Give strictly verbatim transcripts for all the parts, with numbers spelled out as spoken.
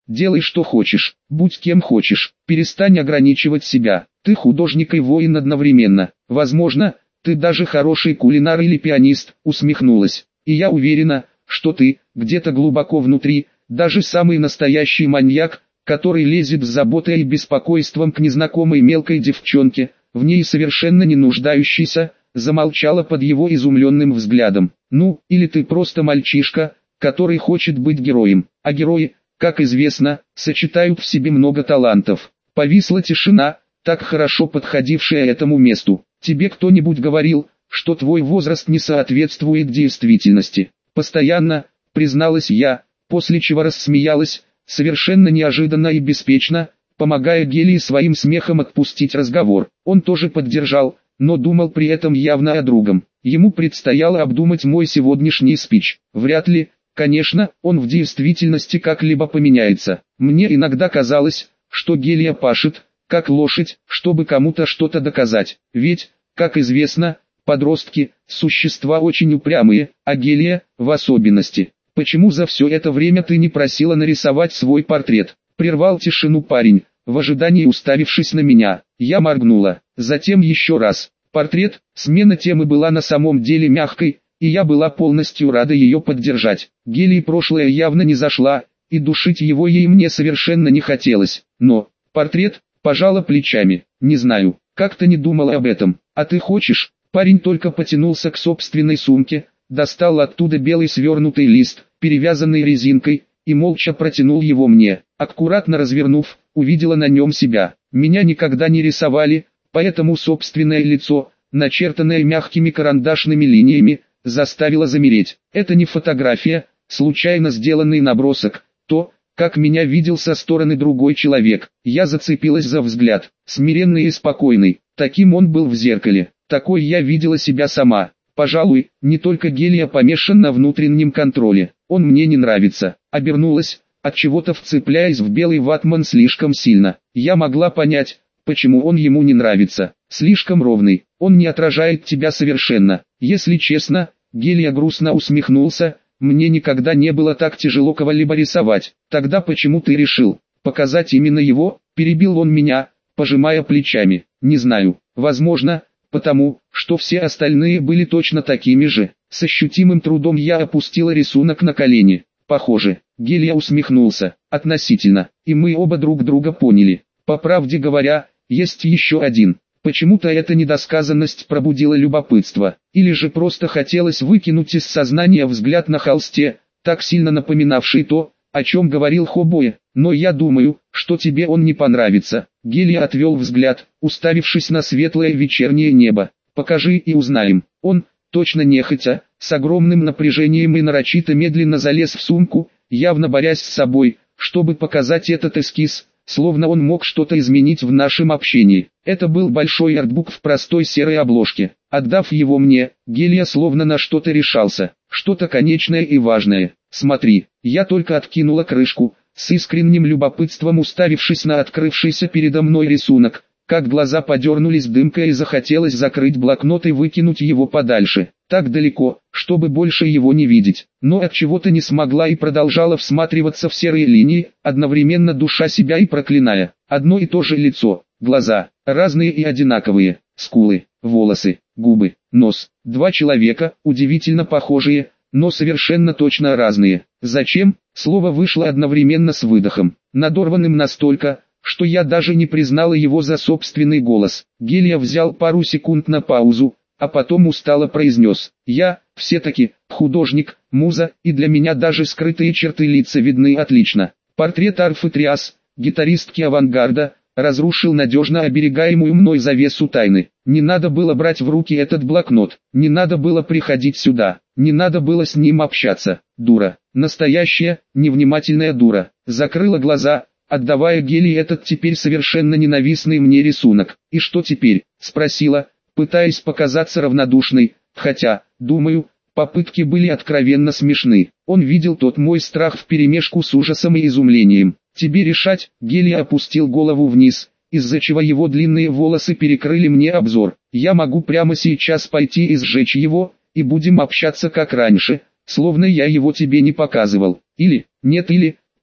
делай что хочешь, будь кем хочешь, перестань ограничивать себя. Ты художник и воин одновременно. Возможно, ты даже хороший кулинар или пианист, усмехнулась. И я уверена, что ты, где-то глубоко внутри, даже самый настоящий маньяк, который лезет с заботой и беспокойством к незнакомой мелкой девчонке, в ней совершенно не нуждающейся, замолчала под его изумленным взглядом. Ну, или ты просто мальчишка, который хочет быть героем. А герои, как известно, сочетают в себе много талантов. Повисла тишина, так хорошо подходившая этому месту. Тебе кто-нибудь говорил, что твой возраст не соответствует действительности? Постоянно, призналась я, после чего рассмеялась, совершенно неожиданно и беспечно, помогая Гелии своим смехом отпустить разговор. Он тоже поддержал, но думал при этом явно о другом. Ему предстояло обдумать мой сегодняшний спич. Вряд ли, конечно, он в действительности как-либо поменяется. Мне иногда казалось, что Гелия пашет, как лошадь, чтобы кому-то что-то доказать. Ведь, как известно, подростки – существа очень упрямые, а Гелия – в особенности. Почему за все это время ты не просила нарисовать свой портрет? Прервал тишину парень, в ожидании уставившись на меня. Я моргнула, затем еще раз. Портрет, смена темы была на самом деле мягкой, и я была полностью рада ее поддержать. Гелии прошлое явно не зашла, и душить его ей мне совершенно не хотелось. Но, портрет, пожала плечами, не знаю, как-то не думала об этом. А ты хочешь? Парень только потянулся к собственной сумке, достал оттуда белый свернутый лист, перевязанный резинкой, и молча протянул его мне. Аккуратно развернув, увидела на нем себя. Меня никогда не рисовали, поэтому собственное лицо, начертанное мягкими карандашными линиями, заставило замереть. Это не фотография, случайно сделанный набросок, то, как меня видел со стороны другой человек. Я зацепилась за взгляд, смиренный и спокойный, таким он был в зеркале, такой я видела себя сама. Пожалуй, не только Гелия помешан на внутреннем контроле, он мне не нравится. Обернулась, от чего-то вцепляясь в белый ватман слишком сильно. Я могла понять, почему он ему не нравится. Слишком ровный, он не отражает тебя совершенно. Если честно, Гелия грустно усмехнулся, мне никогда не было так тяжело кого-либо рисовать. Тогда почему ты решил показать именно его? Перебил он меня, пожимая плечами. Не знаю, возможно, потому, что все остальные были точно такими же. С ощутимым трудом я опустила рисунок на колени. Похоже, Гелия усмехнулся, относительно, и мы оба друг друга поняли. По правде говоря, есть еще один. Почему-то эта недосказанность пробудила любопытство, или же просто хотелось выкинуть из сознания взгляд на холсте, так сильно напоминавший то, о чем говорил Хобоe, но я думаю, что тебе он не понравится. Гелия отвел взгляд, уставившись на светлое вечернее небо. Покажи и узнаем. Он, точно нехотя, с огромным напряжением и нарочито медленно залез в сумку, явно борясь с собой, чтобы показать этот эскиз, словно он мог что-то изменить в нашем общении. Это был большой артбук в простой серой обложке. Отдав его мне, Гелия словно на что-то решался, что-то конечное и важное. Смотри, я только откинула крышку, с искренним любопытством уставившись на открывшийся передо мной рисунок, как глаза подернулись дымкой и захотелось закрыть блокнот и выкинуть его подальше, так далеко, чтобы больше его не видеть. Но от чего-то не смогла и продолжала всматриваться в серые линии, одновременно душа себя и проклиная. Одно и то же лицо, глаза, разные и одинаковые, скулы, волосы, губы, нос. Два человека, удивительно похожие, но совершенно точно разные. Зачем? Слово вышло одновременно с выдохом, надорванным настолько, что я даже не признала его за собственный голос. Гелия взял пару секунд на паузу, а потом устало произнес: «Я, все-таки, художник, муза, и для меня даже скрытые черты лица видны отлично». Портрет Арфы Триас, гитаристки авангарда, разрушил надежно оберегаемую мной завесу тайны. Не надо было брать в руки этот блокнот, не надо было приходить сюда, не надо было с ним общаться. Дура, настоящая, невнимательная дура. Закрыла глаза, отдавая Гелии этот теперь совершенно ненавистный мне рисунок. «И что теперь?» – спросила, пытаясь показаться равнодушной, хотя, думаю, попытки были откровенно смешны. Он видел тот мой страх вперемешку с ужасом и изумлением. «Тебе решать», – Гелия опустил голову вниз, из-за чего его длинные волосы перекрыли мне обзор. «Я могу прямо сейчас пойти и сжечь его, и будем общаться как раньше, словно я его тебе не показывал. Или, нет или,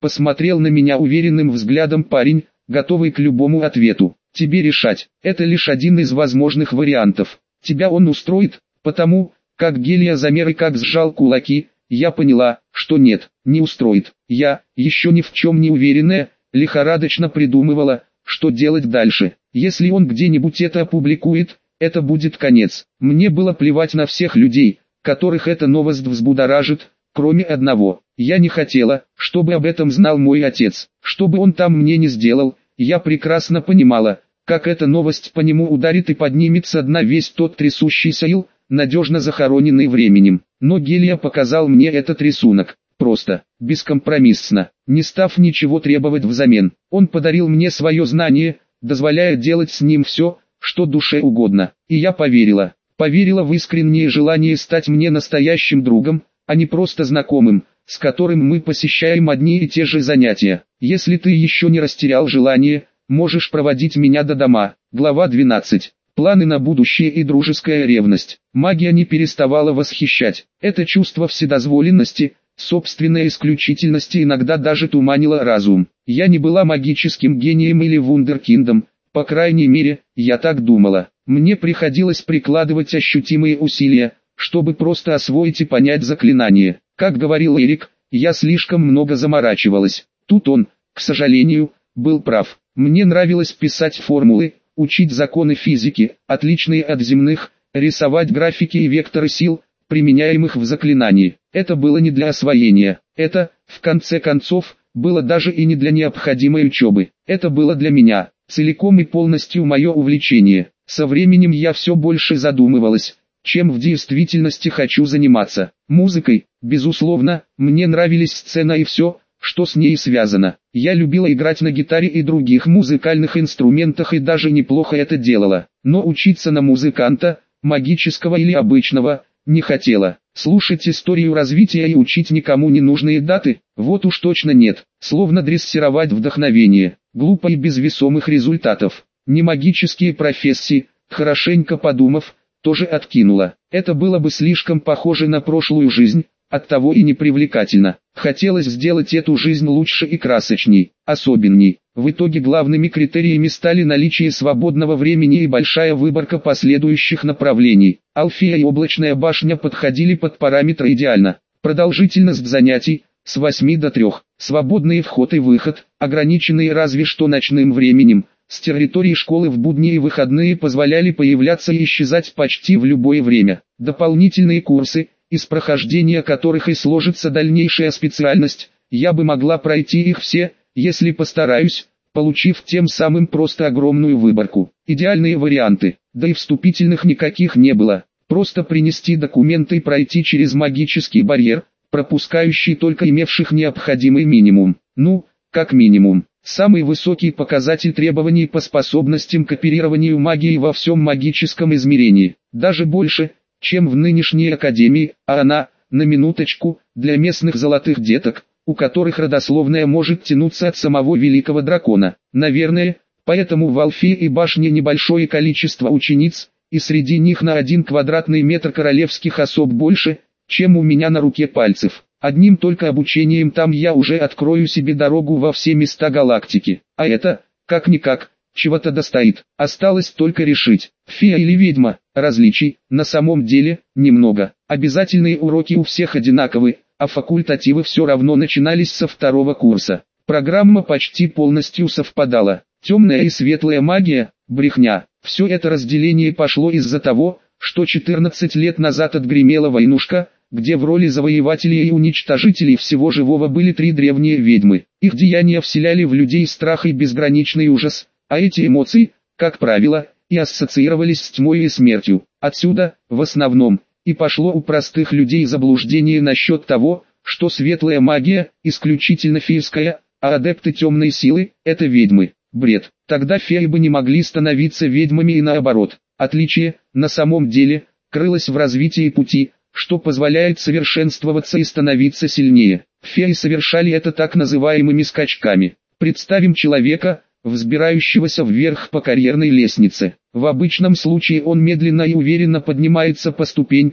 Посмотрел на меня уверенным взглядом парень, готовый к любому ответу. Тебе решать, это лишь один из возможных вариантов. Тебя он устроит, потому, как Гелия замер и как сжал кулаки, я поняла, что нет, не устроит. Я, еще ни в чем не уверенная, лихорадочно придумывала, что делать дальше. Если он где-нибудь это опубликует, это будет конец. Мне было плевать на всех людей, которых эта новость взбудоражит, кроме одного. Я не хотела, чтобы об этом знал мой отец. Что бы он там мне не сделал, я прекрасно понимала, как эта новость по нему ударит и поднимет со дна весь тот трясущийся ил, надежно захороненный временем. Но Гелия показал мне этот рисунок. Просто, бескомпромиссно, не став ничего требовать взамен. Он подарил мне свое знание, дозволяя делать с ним все, что душе угодно. И я поверила. Поверила в искреннее желание стать мне настоящим другом, а не просто знакомым, с которым мы посещаем одни и те же занятия. Если ты еще не растерял желание, можешь проводить меня до дома. Глава двенадцать. Планы на будущее и дружеская ревность. Магия не переставала восхищать. Это чувство вседозволенности, собственной исключительности иногда даже туманило разум. Я не была магическим гением или вундеркиндом, по крайней мере, я так думала. Мне приходилось прикладывать ощутимые усилия, чтобы просто освоить и понять заклинание. Как говорил Эрик, я слишком много заморачивалась. Тут он, к сожалению, был прав. Мне нравилось писать формулы, учить законы физики, отличные от земных, рисовать графики и векторы сил, применяемых в заклинании. Это было не для освоения. Это, в конце концов, было даже и не для необходимой учебы. Это было для меня, целиком и полностью мое увлечение. Со временем я все больше задумывалась, чем в действительности хочу заниматься. Музыкой, безусловно, мне нравились сцена и все, что с ней связано. Я любила играть на гитаре и других музыкальных инструментах и даже неплохо это делала. Но учиться на музыканта, магического или обычного, не хотела. Слушать историю развития и учить никому не нужные даты, вот уж точно нет. Словно дрессировать вдохновение. Глупо и без весомых результатов. Не магические профессии, хорошенько подумав, тоже откинула. Это было бы слишком похоже на прошлую жизнь, оттого и непривлекательно. Хотелось сделать эту жизнь лучше и красочней, особенней. В итоге главными критериями стали наличие свободного времени и большая выборка последующих направлений. Алфея и Облачная башня подходили под параметры идеально. Продолжительность занятий – с восьми до трех. Свободный вход и выход, ограниченные разве что ночным временем. С территории школы в будни и выходные позволяли появляться и исчезать почти в любое время. Дополнительные курсы, из прохождения которых и сложится дальнейшая специальность, я бы могла пройти их все, если постараюсь, получив тем самым просто огромную выборку. Идеальные варианты, да и вступительных никаких не было. Просто принести документы и пройти через магический барьер, пропускающий только имевших необходимый минимум. Ну, как минимум. Самый высокий показатель требований по способностям к оперированию магии во всем магическом измерении. Даже больше, чем в нынешней академии, а она, на минуточку, для местных золотых деток, у которых родословная может тянуться от самого великого дракона. Наверное, поэтому в Алфее и башне небольшое количество учениц, и среди них на один квадратный метр королевских особ больше, чем у меня на руке пальцев. Одним только обучением там я уже открою себе дорогу во все места галактики. А это, как-никак, чего-то достоит. Осталось только решить, фея или ведьма. Различий, на самом деле, немного. Обязательные уроки у всех одинаковы, а факультативы все равно начинались со второго курса. Программа почти полностью совпадала. Темная и светлая магия, брехня. Все это разделение пошло из-за того, что четырнадцать лет назад отгремела войнушка, где в роли завоевателей и уничтожителей всего живого были три древние ведьмы. Их деяния вселяли в людей страх и безграничный ужас, а эти эмоции, как правило, и ассоциировались с тьмой и смертью. Отсюда, в основном, и пошло у простых людей заблуждение насчет того, что светлая магия – исключительно фейская, а адепты темной силы – это ведьмы. Бред. Тогда феи бы не могли становиться ведьмами и наоборот. Отличие, на самом деле, крылось в развитии пути, что позволяет совершенствоваться и становиться сильнее. Феи совершали это так называемыми скачками. Представим человека, взбирающегося вверх по карьерной лестнице. В обычном случае он медленно и уверенно поднимается по ступенькам,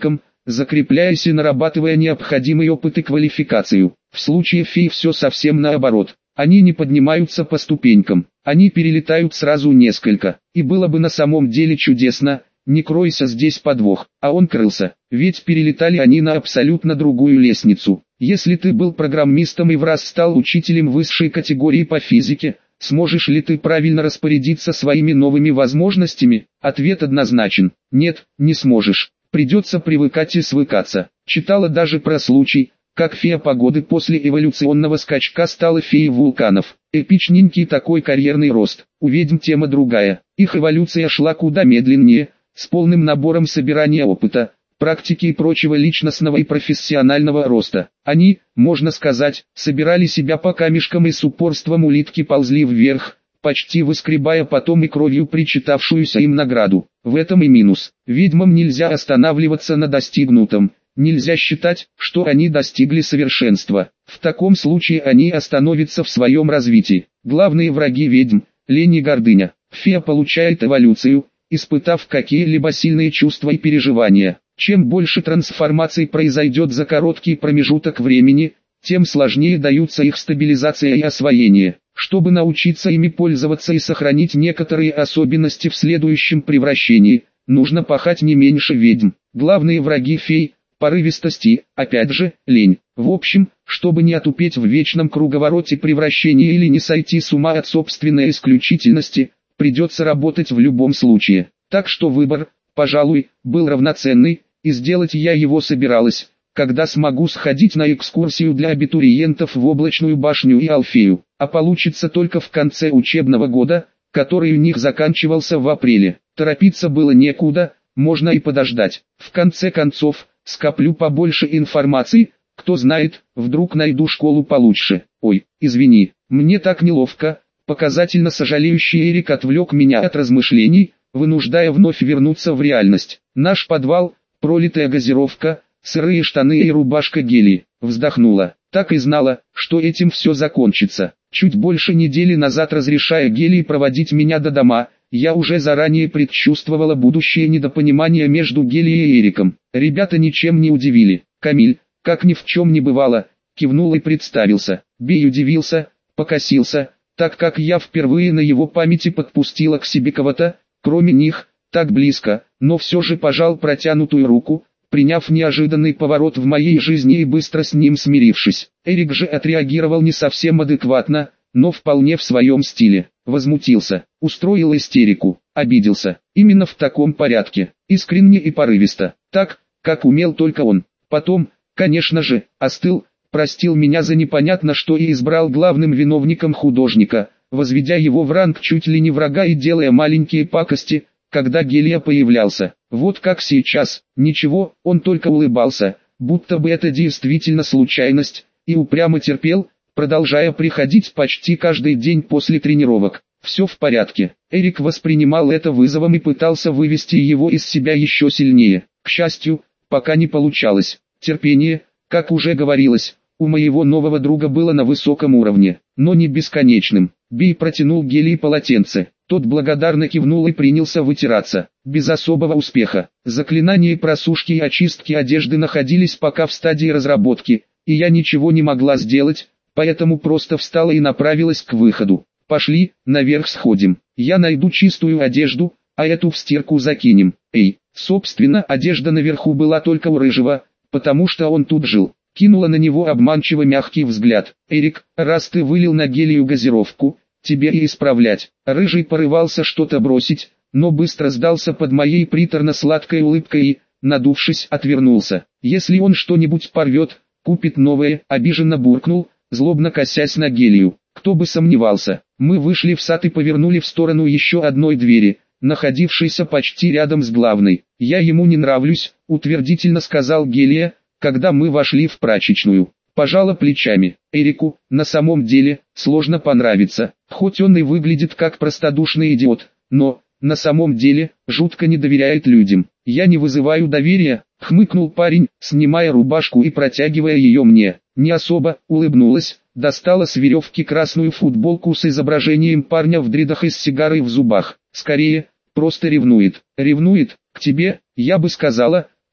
закрепляясь и нарабатывая необходимый опыт и квалификацию. В случае фей все совсем наоборот. Они не поднимаются по ступенькам, они перелетают сразу несколько. И было бы на самом деле чудесно, не кройся здесь подвох, а он крылся, ведь перелетали они на абсолютно другую лестницу. Если ты был программистом и в раз стал учителем высшей категории по физике, сможешь ли ты правильно распорядиться своими новыми возможностями? Ответ однозначен: нет, не сможешь. Придется привыкать и свыкаться. Читала даже про случай, как фея погоды после эволюционного скачка стала феей вулканов. Эпичненький такой карьерный рост. У ведьм тема другая. Их эволюция шла куда медленнее, с полным набором собирания опыта, практики и прочего личностного и профессионального роста. Они, можно сказать, собирали себя по камешкам и с упорством улитки ползли вверх, почти выскребая потом и кровью причитавшуюся им награду. В этом и минус. Ведьмам нельзя останавливаться на достигнутом. Нельзя считать, что они достигли совершенства. В таком случае они остановятся в своем развитии. Главные враги ведьм – лень и гордыня. Фея получает эволюцию, испытав какие-либо сильные чувства и переживания. Чем больше трансформаций произойдет за короткий промежуток времени, тем сложнее даются их стабилизация и освоение. Чтобы научиться ими пользоваться и сохранить некоторые особенности в следующем превращении, нужно пахать не меньше ведьм. Главные враги фей – порывистости, опять же, лень. В общем, чтобы не отупеть в вечном круговороте превращения или не сойти с ума от собственной исключительности, придется работать в любом случае. Так что выбор, пожалуй, был равноценный, и сделать я его собиралась, когда смогу сходить на экскурсию для абитуриентов в Облачную башню и Алфею, а получится только в конце учебного года, который у них заканчивался в апреле. Торопиться было некуда, можно и подождать. В конце концов, скоплю побольше информации, кто знает, вдруг найду школу получше. Ой, извини, мне так неловко. Показательно сожалеющий Эрик отвлек меня от размышлений, вынуждая вновь вернуться в реальность. Наш подвал, пролитая газировка, сырые штаны и рубашка Гели. Вздохнула. Так и знала, что этим все закончится. Чуть больше недели назад, разрешая Гели проводить меня до дома, я уже заранее предчувствовала будущее недопонимание между Гели и Эриком. Ребята ничем не удивили. Камиль, как ни в чем не бывало, кивнул и представился. Бей удивился, покосился, так как я впервые на его памяти подпустила к себе кого-то, кроме них, так близко, но все же пожал протянутую руку, приняв неожиданный поворот в моей жизни и быстро с ним смирившись. Эрик же отреагировал не совсем адекватно, но вполне в своем стиле. Возмутился, устроил истерику, обиделся, именно в таком порядке, искренне и порывисто, так, как умел только он. Потом, конечно же, остыл, простил меня за непонятно что и избрал главным виновником художника, возведя его в ранг чуть ли не врага и делая маленькие пакости, когда Гелия появлялся. Вот как сейчас, ничего, он только улыбался, будто бы это действительно случайность, и упрямо терпел, продолжая приходить почти каждый день после тренировок. Все в порядке. Эрик воспринимал это вызовом и пытался вывести его из себя еще сильнее. К счастью, пока не получалось. Терпение, как уже говорилось, у моего нового друга было на высоком уровне, но не бесконечным. Бей протянул Гелий полотенце. Тот благодарно кивнул и принялся вытираться, без особого успеха. Заклинания просушки и очистки одежды находились пока в стадии разработки, и я ничего не могла сделать, поэтому просто встала и направилась к выходу. Пошли, наверх сходим. Я найду чистую одежду, а эту в стирку закинем. Эй, собственно, одежда наверху была только у Рыжего, потому что он тут жил. Кинула на него обманчиво мягкий взгляд. Эрик, раз ты вылил на Гелию газировку, тебе и исправлять. Рыжий порывался что-то бросить, но быстро сдался под моей приторно-сладкой улыбкой и, надувшись, отвернулся. Если он что-нибудь порвет, купит новое, обиженно буркнул, злобно косясь на Гелию. Кто бы сомневался. Мы вышли в сад и повернули в сторону еще одной двери, находившейся почти рядом с главной. «Я ему не нравлюсь», — утвердительно сказал Гелия, когда мы вошли в прачечную. Пожала плечами. Эрику, на самом деле, сложно понравиться, хоть он и выглядит как простодушный идиот, но, на самом деле, жутко не доверяет людям. «Я не вызываю доверия», — хмыкнул парень, снимая рубашку и протягивая ее мне. Не особо, улыбнулась, достала с веревки красную футболку с изображением парня в дредах и с сигарой в зубах. Скорее, просто ревнует. Ревнует, к тебе, я бы сказала, к нам.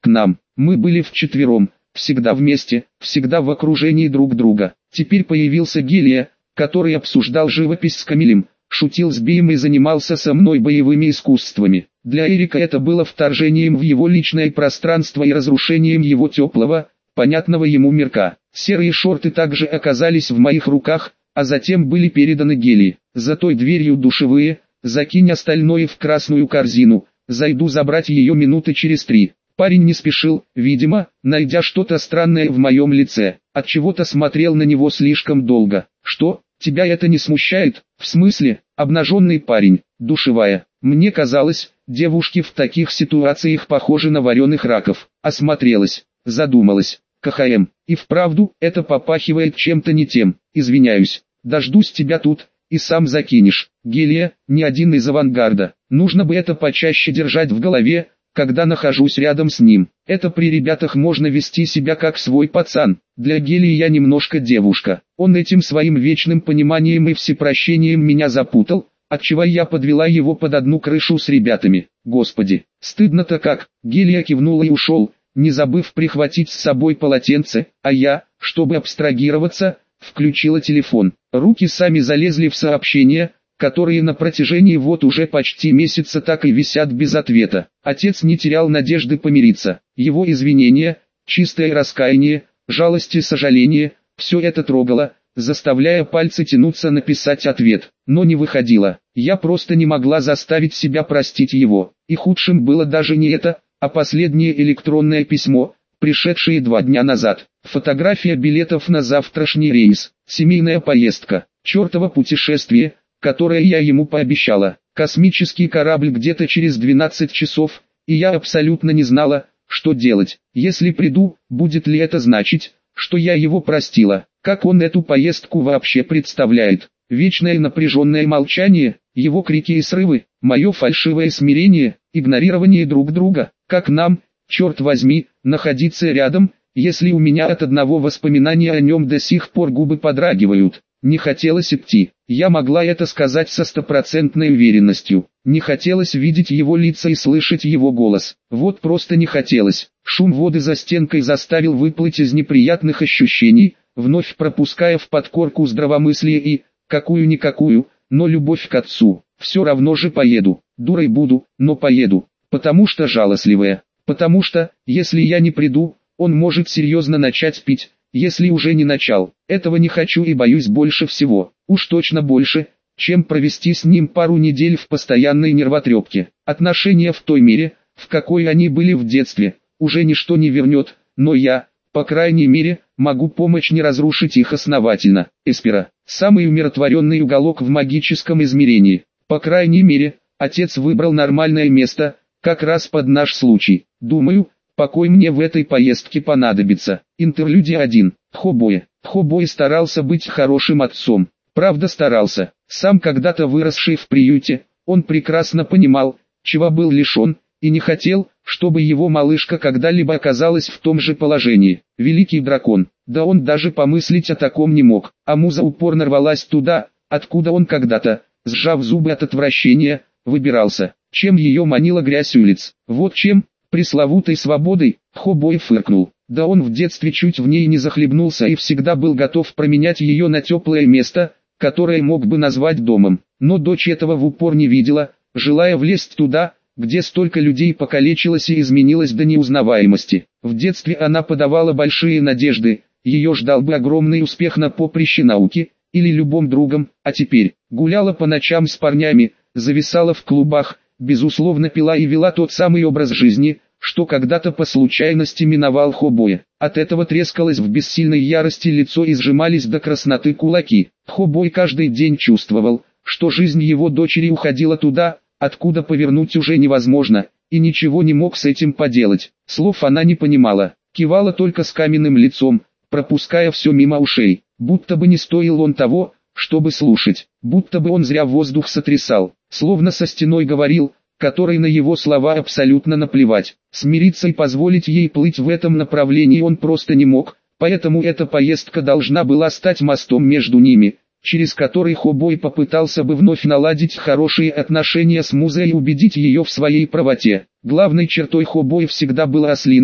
Мы были вчетвером, всегда вместе, всегда в окружении друг друга. Теперь появился Гелия, который обсуждал живопись с Камилем, шутил с Бием и занимался со мной боевыми искусствами. Для Эрика это было вторжением в его личное пространство и разрушением его теплого, понятного ему мирка. Серые шорты также оказались в моих руках, а затем были переданы Гелии. За той дверью душевые, закинь остальное в красную корзину, зайду забрать ее минуты через три. Парень не спешил, видимо, найдя что-то странное в моем лице, отчего-то смотрел на него слишком долго. Что, тебя это не смущает? В смысле, обнаженный парень, душевая. Мне казалось, девушки в таких ситуациях похожи на вареных раков. Осмотрелась, задумалась. КХМ, и вправду, это попахивает чем-то не тем. Извиняюсь, дождусь тебя тут, и сам закинешь. Гелия, не один из авангарда. Нужно бы это почаще держать в голове, когда нахожусь рядом с ним. Это при ребятах можно вести себя как свой пацан. Для Гелии я немножко девушка. Он этим своим вечным пониманием и всепрощением меня запутал, отчего я подвела его под одну крышу с ребятами. Господи, стыдно-то как. Гелия кивнула и ушел, не забыв прихватить с собой полотенце, а я, чтобы абстрагироваться, включила телефон. Руки сами залезли в сообщения, которые на протяжении вот уже почти месяца так и висят без ответа. Отец не терял надежды помириться. Его извинения, чистое раскаяние, жалость и сожаление, все это трогало, заставляя пальцы тянуться написать ответ. Но не выходило. Я просто не могла заставить себя простить его. И худшим было даже не это, а последнее электронное письмо, пришедшее два дня назад. Фотография билетов на завтрашний рейс. Семейная поездка. Чертово путешествие, которое я ему пообещала. Космический корабль где-то через двенадцать часов, и я абсолютно не знала, что делать. Если приду, будет ли это значить, что я его простила? Как он эту поездку вообще представляет? Вечное напряженное молчание, его крики и срывы, мое фальшивое смирение, игнорирование друг друга. Как нам, черт возьми, находиться рядом, если у меня от одного воспоминания о нем до сих пор губы подрагивают? Не хотелось идти. Я могла это сказать со стопроцентной уверенностью. Не хотелось видеть его лица и слышать его голос. Вот просто не хотелось. Шум воды за стенкой заставил выплыть из неприятных ощущений, вновь пропуская в подкорку здравомыслие и, какую-никакую, но любовь к отцу. Все равно же поеду. Дурой буду, но поеду. Потому что жалостливая. Потому что, если я не приду, он может серьезно начать пить, если уже не начал. Этого не хочу и боюсь больше всего. Уж точно больше, чем провести с ним пару недель в постоянной нервотрепке. Отношения в той мере, в какой они были в детстве, уже ничто не вернет, но я, по крайней мере, могу помочь не разрушить их основательно. Эспера, самый умиротворенный уголок в магическом измерении. По крайней мере, отец выбрал нормальное место, как раз под наш случай. Думаю, покой мне в этой поездке понадобится. Интерлюдия один. Хобой. Хобой старался быть хорошим отцом. Правда старался. Сам когда-то выросший в приюте, он прекрасно понимал, чего был лишен, и не хотел, чтобы его малышка когда-либо оказалась в том же положении. Великий дракон. Да он даже помыслить о таком не мог. А муза упорно рвалась туда, откуда он когда-то, сжав зубы от отвращения, выбирался. Чем ее манила грязь улиц. Вот чем, пресловутой свободой, Хобой фыркнул. Да он в детстве чуть в ней не захлебнулся и всегда был готов променять ее на теплое место, которое мог бы назвать домом. Но дочь этого в упор не видела, желая влезть туда, где столько людей покалечилось и изменилось до неузнаваемости. В детстве она подавала большие надежды, ее ждал бы огромный успех на поприще науки, или любом другом, а теперь, гуляла по ночам с парнями, зависала в клубах, безусловно пила и вела тот самый образ жизни, что когда-то по случайности миновал Хобоя. От этого трескалось в бессильной ярости лицо и сжимались до красноты кулаки. Хобой каждый день чувствовал, что жизнь его дочери уходила туда, откуда повернуть уже невозможно, и ничего не мог с этим поделать. Слов она не понимала, кивала только с каменным лицом, пропуская все мимо ушей, будто бы не стоил он того, чтобы слушать, будто бы он зря воздух сотрясал, словно со стеной говорил, которой на его слова абсолютно наплевать. Смириться и позволить ей плыть в этом направлении он просто не мог, поэтому эта поездка должна была стать мостом между ними, через который Хобой попытался бы вновь наладить хорошие отношения с музой и убедить ее в своей правоте. Главной чертой Хобоя всегда было ослиное,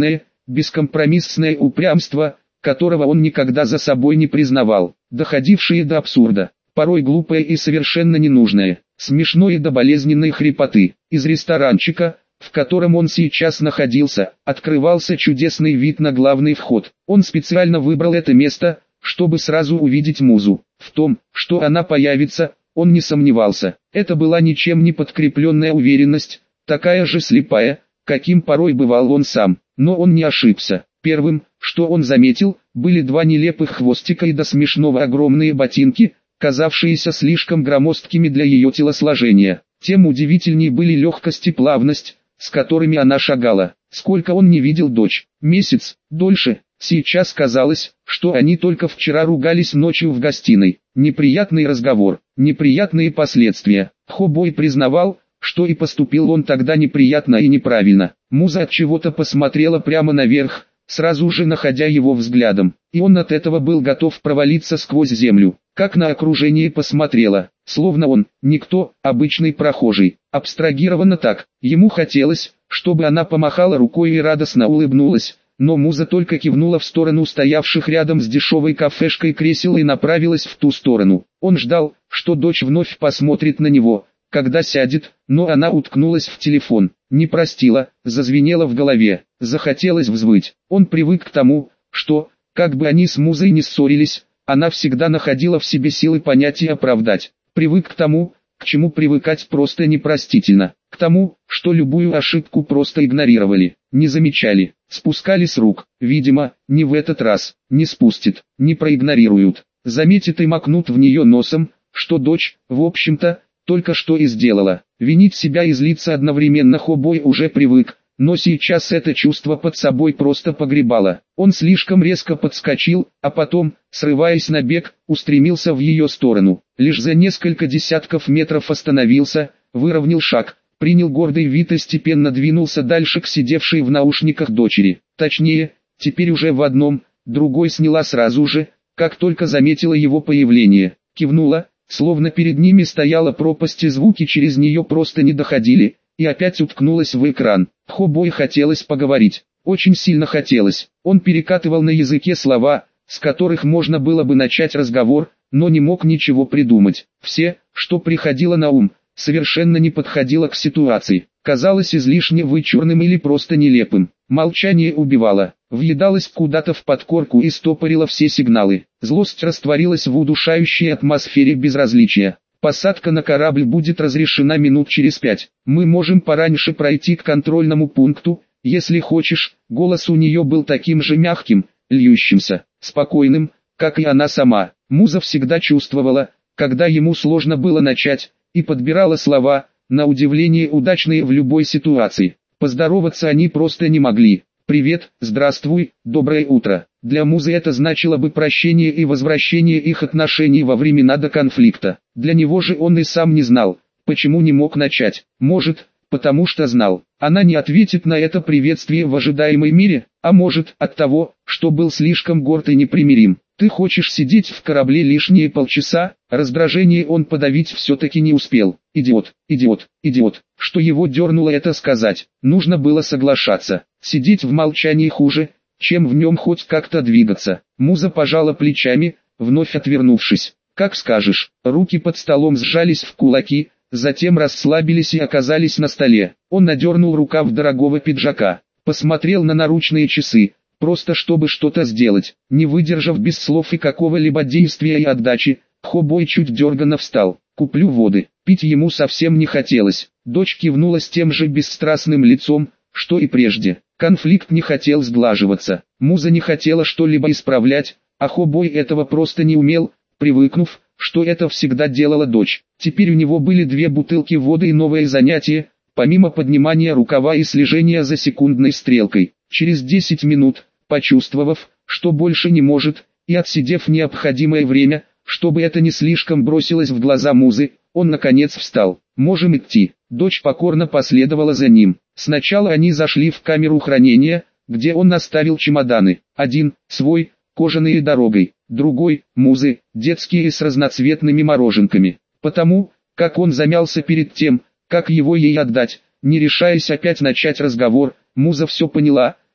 бескомпромиссное упрямство, которого он никогда за собой не признавал, доходившее до абсурда, порой глупое и совершенно ненужное, смешное до болезненной хрипоты. Из ресторанчика, в котором он сейчас находился, открывался чудесный вид на главный вход. Он специально выбрал это место, чтобы сразу увидеть Музу. В том, что она появится, он не сомневался. Это была ничем не подкрепленная уверенность, такая же слепая, каким порой бывал он сам. Но он не ошибся. Первым, что он заметил, были два нелепых хвостика и до смешного огромные ботинки, казавшиеся слишком громоздкими для ее телосложения. Тем удивительней были легкость и плавность, с которыми она шагала. Сколько он не видел дочь? Месяц, дольше. Сейчас казалось, что они только вчера ругались ночью в гостиной. Неприятный разговор, неприятные последствия. Хобой признавал, что и поступил он тогда неприятно и неправильно. Муза от чего-то посмотрела прямо наверх, сразу же находя его взглядом, и он от этого был готов провалиться сквозь землю. Как на окружение посмотрела, словно он, никто, обычный прохожий, абстрагированно так. Ему хотелось, чтобы она помахала рукой и радостно улыбнулась, но Муза только кивнула в сторону стоявших рядом с дешевой кафешкой кресел и направилась в ту сторону. Он ждал, что дочь вновь посмотрит на него, когда сядет, но она уткнулась в телефон. Не простила, зазвенела в голове, захотелось взвыть. Он привык к тому, что, как бы они с Музой не ссорились, она всегда находила в себе силы понять и оправдать. Привык к тому, к чему привыкать просто непростительно. К тому, что любую ошибку просто игнорировали, не замечали, спускали с рук. Видимо, не в этот раз, не спустит, не проигнорируют. Заметит и макнут в нее носом, что дочь, в общем-то, только что и сделала. Винить себя и злиться одновременно Хобой уже привык, но сейчас это чувство под собой просто погребало. Он слишком резко подскочил, а потом, срываясь на бег, устремился в ее сторону. Лишь за несколько десятков метров остановился, выровнял шаг, принял гордый вид и степенно двинулся дальше к сидевшей в наушниках дочери. Точнее, теперь уже в одном, другой сняла сразу же, как только заметила его появление. Кивнула, словно перед ними стояла пропасть и звуки через нее просто не доходили, и опять уткнулась в экран. Хобой хотелось поговорить, очень сильно хотелось. Он перекатывал на языке слова, с которых можно было бы начать разговор, но не мог ничего придумать. Все, что приходило на ум, совершенно не подходило к ситуации, казалось излишне вычурным или просто нелепым. Молчание убивало, въедалось куда-то в подкорку и стопорило все сигналы. Злость растворилась в удушающей атмосфере безразличия. Посадка на корабль будет разрешена минут через пять. Мы можем пораньше пройти к контрольному пункту, если хочешь. Голос у нее был таким же мягким, льющимся, спокойным, как и она сама. Муза всегда чувствовала, когда ему сложно было начать, и подбирала слова, на удивление удачные в любой ситуации. Поздороваться они просто не могли. «Привет, здравствуй, доброе утро». Для Музы это значило бы прощение и возвращение их отношений во времена до конфликта. Для него же он и сам не знал, почему не мог начать. Может, потому что знал, она не ответит на это приветствие в ожидаемой мере, а может, от того, что был слишком горд и непримирим. «Ты хочешь сидеть в корабле лишние полчаса?» Раздражение он подавить все-таки не успел. Идиот, идиот, идиот. Что его дернуло это сказать? Нужно было соглашаться. Сидеть в молчании хуже, чем в нем хоть как-то двигаться. Муза пожала плечами, вновь отвернувшись. «Как скажешь». Руки под столом сжались в кулаки, затем расслабились и оказались на столе. Он надернул рукав дорогого пиджака, посмотрел на наручные часы, просто чтобы что-то сделать. Не выдержав без слов и какого-либо действия и отдачи, Хобой чуть дерганно встал. «Куплю воды». Пить ему совсем не хотелось. Дочь кивнула с тем же бесстрастным лицом, что и прежде. Конфликт не хотел сглаживаться. Муза не хотела что-либо исправлять, а Хобой этого просто не умел, привыкнув, что это всегда делала дочь. Теперь у него были две бутылки воды и новое занятие, помимо поднимания рукава и слежения за секундной стрелкой. Через десять минут, почувствовав, что больше не может, и отсидев необходимое время, чтобы это не слишком бросилось в глаза Музы, он наконец встал. «Можем идти». Дочь покорно последовала за ним. Сначала они зашли в камеру хранения, где он оставил чемоданы. Один, свой, кожаный и дорогой, другой, Музы, детские с разноцветными мороженками. Потому, как он замялся перед тем, как его ей отдать, не решаясь опять начать разговор, Муза все поняла,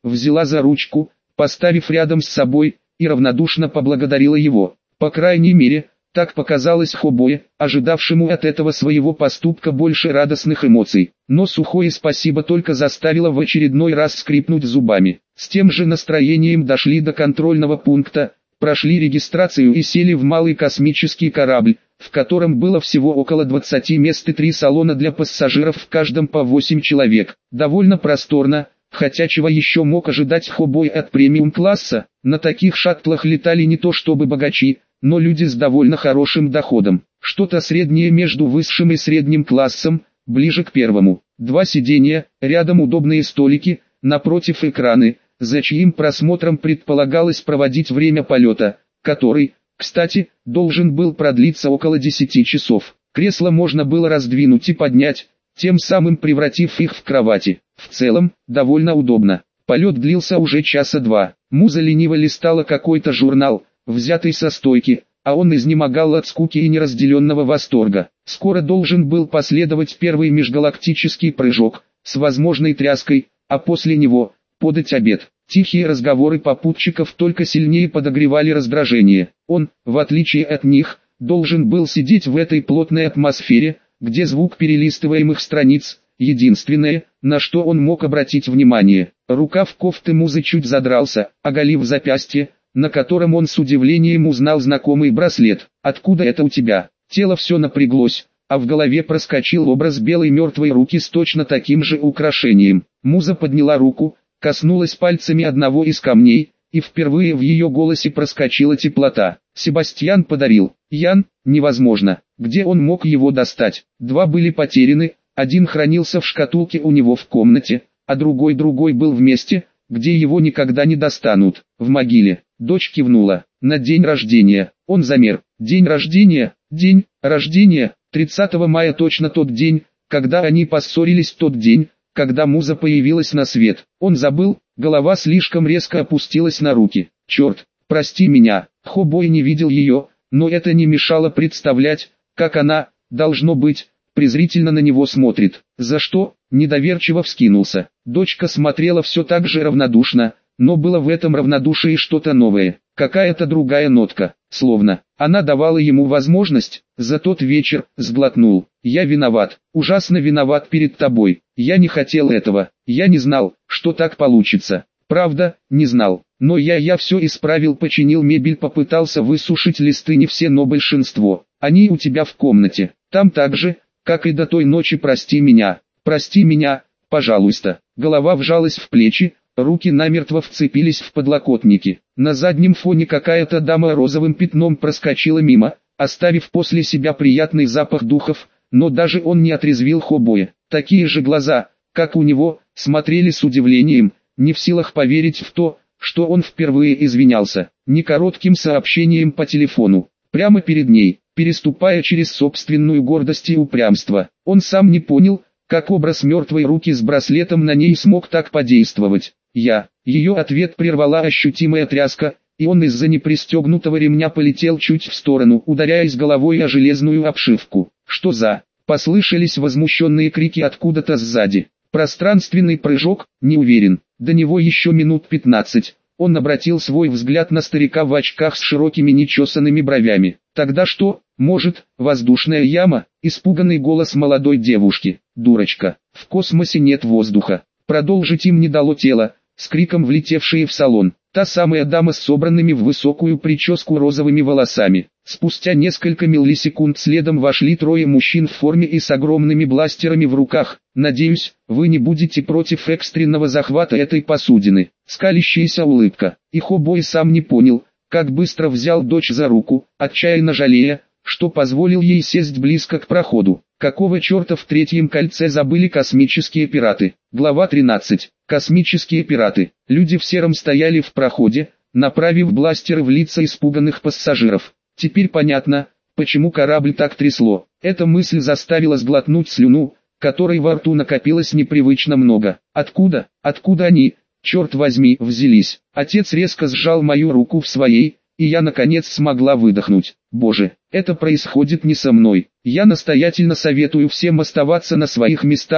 взяла за ручку, поставив рядом с собой, и равнодушно поблагодарила его. По крайней мере, так показалось Хобое, ожидавшему от этого своего поступка больше радостных эмоций. Но сухое спасибо только заставило в очередной раз скрипнуть зубами. С тем же настроением дошли до контрольного пункта, прошли регистрацию и сели в малый космический корабль, в котором было всего около двадцати мест и три салона для пассажиров, в каждом по восемь человек. Довольно просторно, хотя чего еще мог ожидать Хобой от премиум-класса. На таких шаттлах летали не то чтобы богачи, но люди с довольно хорошим доходом. Что-то среднее между высшим и средним классом, ближе к первому. Два сиденья, рядом удобные столики, напротив экраны, за чьим просмотром предполагалось проводить время полета, который, кстати, должен был продлиться около десяти часов. Кресла можно было раздвинуть и поднять, тем самым превратив их в кровати. В целом, довольно удобно. Полет длился уже часа два. Муза лениво листала какой-то журнал, взятый со стойки, а он изнемогал от скуки и неразделенного восторга. Скоро должен был последовать первый межгалактический прыжок, с возможной тряской, а после него – подать обед. Тихие разговоры попутчиков только сильнее подогревали раздражение. Он, в отличие от них, должен был сидеть в этой плотной атмосфере, где звук перелистываемых страниц – единственное, на что он мог обратить внимание. Рукав кофты Музы чуть задрался, оголив запястье, на котором он с удивлением узнал знакомый браслет. «Откуда это у тебя?» Тело все напряглось, а в голове проскочил образ белой мертвой руки с точно таким же украшением. Муза подняла руку, коснулась пальцами одного из камней, и впервые в ее голосе проскочила теплота. «Себастьян подарил. Ян, невозможно. Где он мог его достать?» Два были потеряны, один хранился в шкатулке у него в комнате, а другой другой был в месте, где его никогда не достанут, в могиле. Дочь кивнула. На день рождения. Он замер. День рождения, день рождения, тридцатого мая, точно тот день, когда они поссорились, тот день, когда Муза появилась на свет. Он забыл, голова слишком резко опустилась на руки. Черт, прости меня. Хобой не видел ее, но это не мешало представлять, как она, должно быть, презрительно на него смотрит. За что? Недоверчиво вскинулся. Дочка смотрела все так же равнодушно, но было в этом равнодушии что-то новое, какая-то другая нотка, словно она давала ему возможность. За тот вечер, сглотнул. «Я виноват, ужасно виноват перед тобой. Я не хотел этого, я не знал, что так получится. Правда, не знал. Но я я все исправил, починил мебель, попытался высушить листы, не все, но большинство. Они у тебя в комнате, там так же, как и до той ночи. Прости меня, прости меня, пожалуйста». Голова вжалась в плечи, руки намертво вцепились в подлокотники. На заднем фоне какая-то дама розовым пятном проскочила мимо, оставив после себя приятный запах духов, но даже он не отрезвил Хобоя. Такие же глаза, как у него, смотрели с удивлением, не в силах поверить в то, что он впервые извинялся. Не коротким сообщением по телефону, прямо перед ней, переступая через собственную гордость и упрямство. Он сам не понял, как образ мертвой руки с браслетом на ней смог так подействовать. «Я». Ее ответ прервала ощутимая тряска, и он из-за непристегнутого ремня полетел чуть в сторону, ударяясь головой о железную обшивку. «Что за?» Послышались возмущенные крики откуда-то сзади. Пространственный прыжок, не уверен. До него еще минут пятнадцать. Он обратил свой взгляд на старика в очках с широкими нечесанными бровями. «Тогда что, может, воздушная яма?» Испуганный голос молодой девушки. «Дурочка, в космосе нет воздуха». Продолжить им не дало тело, с криком влетевшие в салон. Та самая дама с собранными в высокую прическу розовыми волосами. Спустя несколько миллисекунд следом вошли трое мужчин в форме и с огромными бластерами в руках. «Надеюсь, вы не будете против экстренного захвата этой посудины». Скалящаяся улыбка. И Хобой сам не понял, как быстро взял дочь за руку, отчаянно жалея, что позволил ей сесть близко к проходу. Какого черта в третьем кольце забыли космические пираты? Глава тринадцать. Космические пираты. Люди в сером стояли в проходе, направив бластеры в лица испуганных пассажиров. Теперь понятно, почему корабль так трясло. Эта мысль заставила сглотнуть слюну, которой во рту накопилось непривычно много. Откуда, откуда они, черт возьми, взялись? Отец резко сжал мою руку в своей, и я наконец смогла выдохнуть. Боже, это происходит не со мной. Я настоятельно советую всем оставаться на своих местах,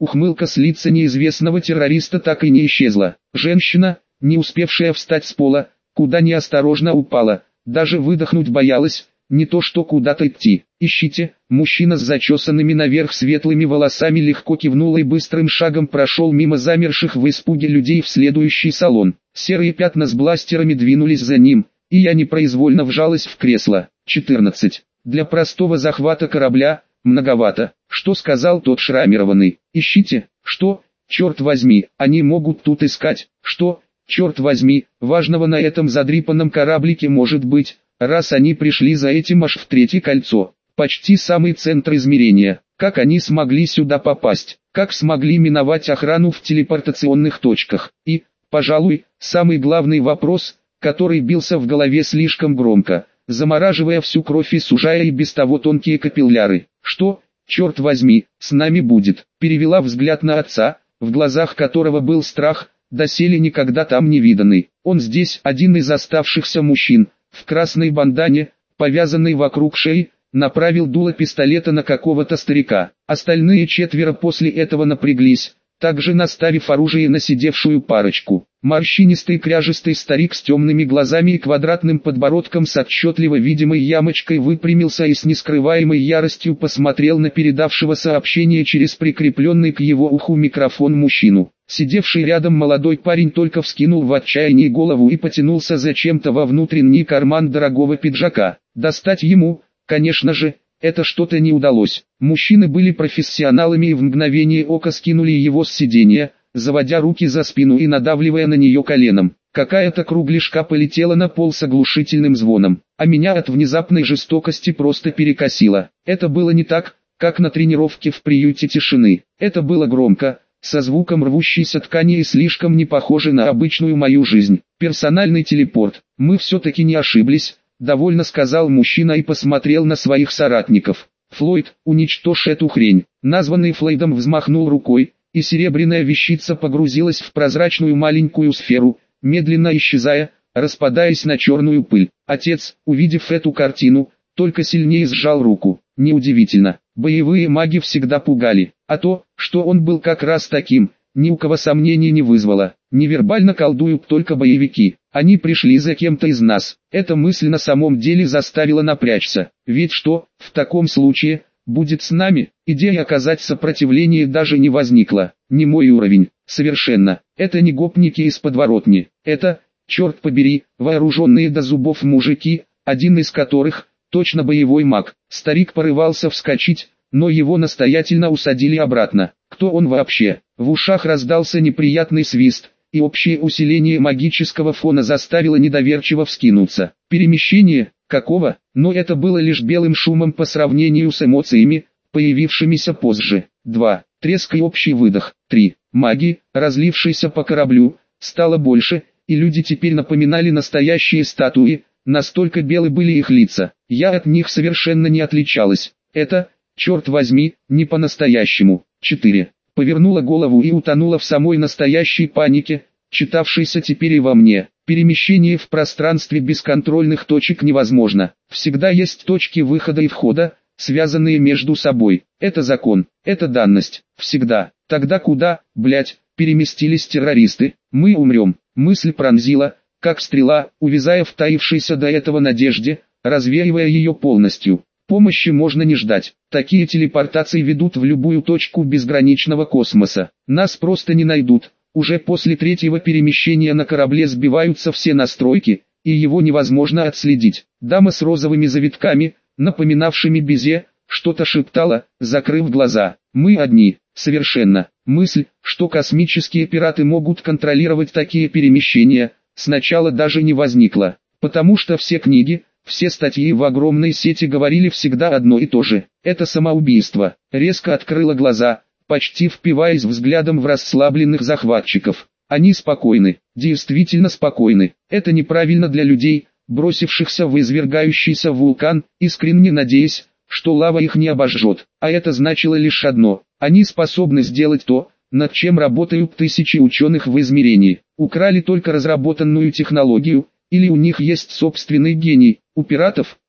Ухмылка с лица неизвестного террориста так и не исчезла. Женщина, не успевшая встать с пола, куда неосторожно упала, даже выдохнуть боялась, не то что куда-то идти. «Ищите». Мужчина с зачесанными наверх светлыми волосами легко кивнул и быстрым шагом прошел мимо замерших в испуге людей в следующий салон. Серые пятна с бластерами двинулись за ним, и я непроизвольно вжалась в кресло. четырнадцать. Для простого захвата корабля многовато. Что сказал тот шрамированный? Ищите. Что? Черт возьми, они могут тут искать. Что? Черт возьми, важного на этом задрипанном кораблике может быть, раз они пришли за этим аж в третье кольцо. Почти самый центр измерения. Как они смогли сюда попасть? Как смогли миновать охрану в телепортационных точках? И, пожалуй, самый главный вопрос, который бился в голове слишком громко, замораживая всю кровь и сужая и без того тонкие капилляры. Что, черт возьми, с нами будет? Перевела взгляд на отца, в глазах которого был страх, доселе никогда там не виданный. Он здесь один из оставшихся мужчин, в красной бандане, повязанной вокруг шеи, направил дуло пистолета на какого-то старика. Остальные четверо после этого напряглись, также наставив оружие на сидевшую парочку. Морщинистый кряжистый старик с темными глазами и квадратным подбородком с отчетливо видимой ямочкой выпрямился и с нескрываемой яростью посмотрел на передавшего сообщение через прикрепленный к его уху микрофон мужчину. Сидевший рядом молодой парень только вскинул в отчаянии голову и потянулся зачем-то во внутренний карман дорогого пиджака. Достать ему, конечно же, это что-то не удалось. Мужчины были профессионалами и в мгновение ока скинули его с сиденья, заводя руки за спину и надавливая на нее коленом. Какая-то кругляшка полетела на пол с оглушительным звоном, а меня от внезапной жестокости просто перекосило. Это было не так, как на тренировке в приюте тишины. Это было громко, со звуком рвущейся ткани и слишком не похоже на обычную мою жизнь. Персональный телепорт. Мы все-таки не ошиблись, довольно сказал мужчина и посмотрел на своих соратников. Флойд, уничтожь эту хрень. Названный Флойдом взмахнул рукой, и серебряная вещица погрузилась в прозрачную маленькую сферу, медленно исчезая, распадаясь на черную пыль. Отец, увидев эту картину, только сильнее сжал руку. Неудивительно, боевые маги всегда пугали, а то, что он был как раз таким, ни у кого сомнений не вызвало. Невербально колдуют только боевики, они пришли за кем-то из нас. Эта мысль на самом деле заставила напрячься, ведь что, в таком случае, будет с нами? Идея оказать сопротивление даже не возникла, не мой уровень, совершенно. Это не гопники из подворотни, это, черт побери, вооруженные до зубов мужики, один из которых, точно боевой маг. Старик порывался вскочить, но его настоятельно усадили обратно. Кто он вообще? В ушах раздался неприятный свист, и общее усиление магического фона заставило недоверчиво вскинуться. Перемещение? Какого? Но это было лишь белым шумом по сравнению с эмоциями, появившимися позже. два. Треск и общий выдох. три. Магии, разлившейся по кораблю, стало больше, и люди теперь напоминали настоящие статуи, настолько белы были их лица. Я от них совершенно не отличалась. Это, черт возьми, не по-настоящему. четыре. Повернула голову и утонула в самой настоящей панике, читавшейся теперь и во мне. Перемещение в пространстве бесконтрольных точек невозможно. Всегда есть точки выхода и входа, связанные между собой. Это закон, это данность. Всегда. Тогда куда, блять, переместились террористы? Мы умрем. Мысль пронзила, как стрела, увязая в таившейся до этого надежде, развеивая ее полностью. Помощи можно не ждать. Такие телепортации ведут в любую точку безграничного космоса. Нас просто не найдут. Уже после третьего перемещения на корабле сбиваются все настройки, и его невозможно отследить. Дама с розовыми завитками, напоминавшими безе, что-то шептала, закрыв глаза. Мы одни, совершенно. Мысль, что космические пираты могут контролировать такие перемещения, сначала даже не возникла, потому что все книги, все статьи в огромной сети говорили всегда одно и то же. Это самоубийство. Резко открыла глаза, почти впиваясь взглядом в расслабленных захватчиков. Они спокойны, действительно спокойны. Это неправильно для людей, бросившихся в извергающийся вулкан, искренне надеясь, что лава их не обожжет. А это значило лишь одно: они способны сделать то, над чем работают тысячи ученых в измерении. Украли только разработанную технологию, или у них есть собственный гений. У пиратов,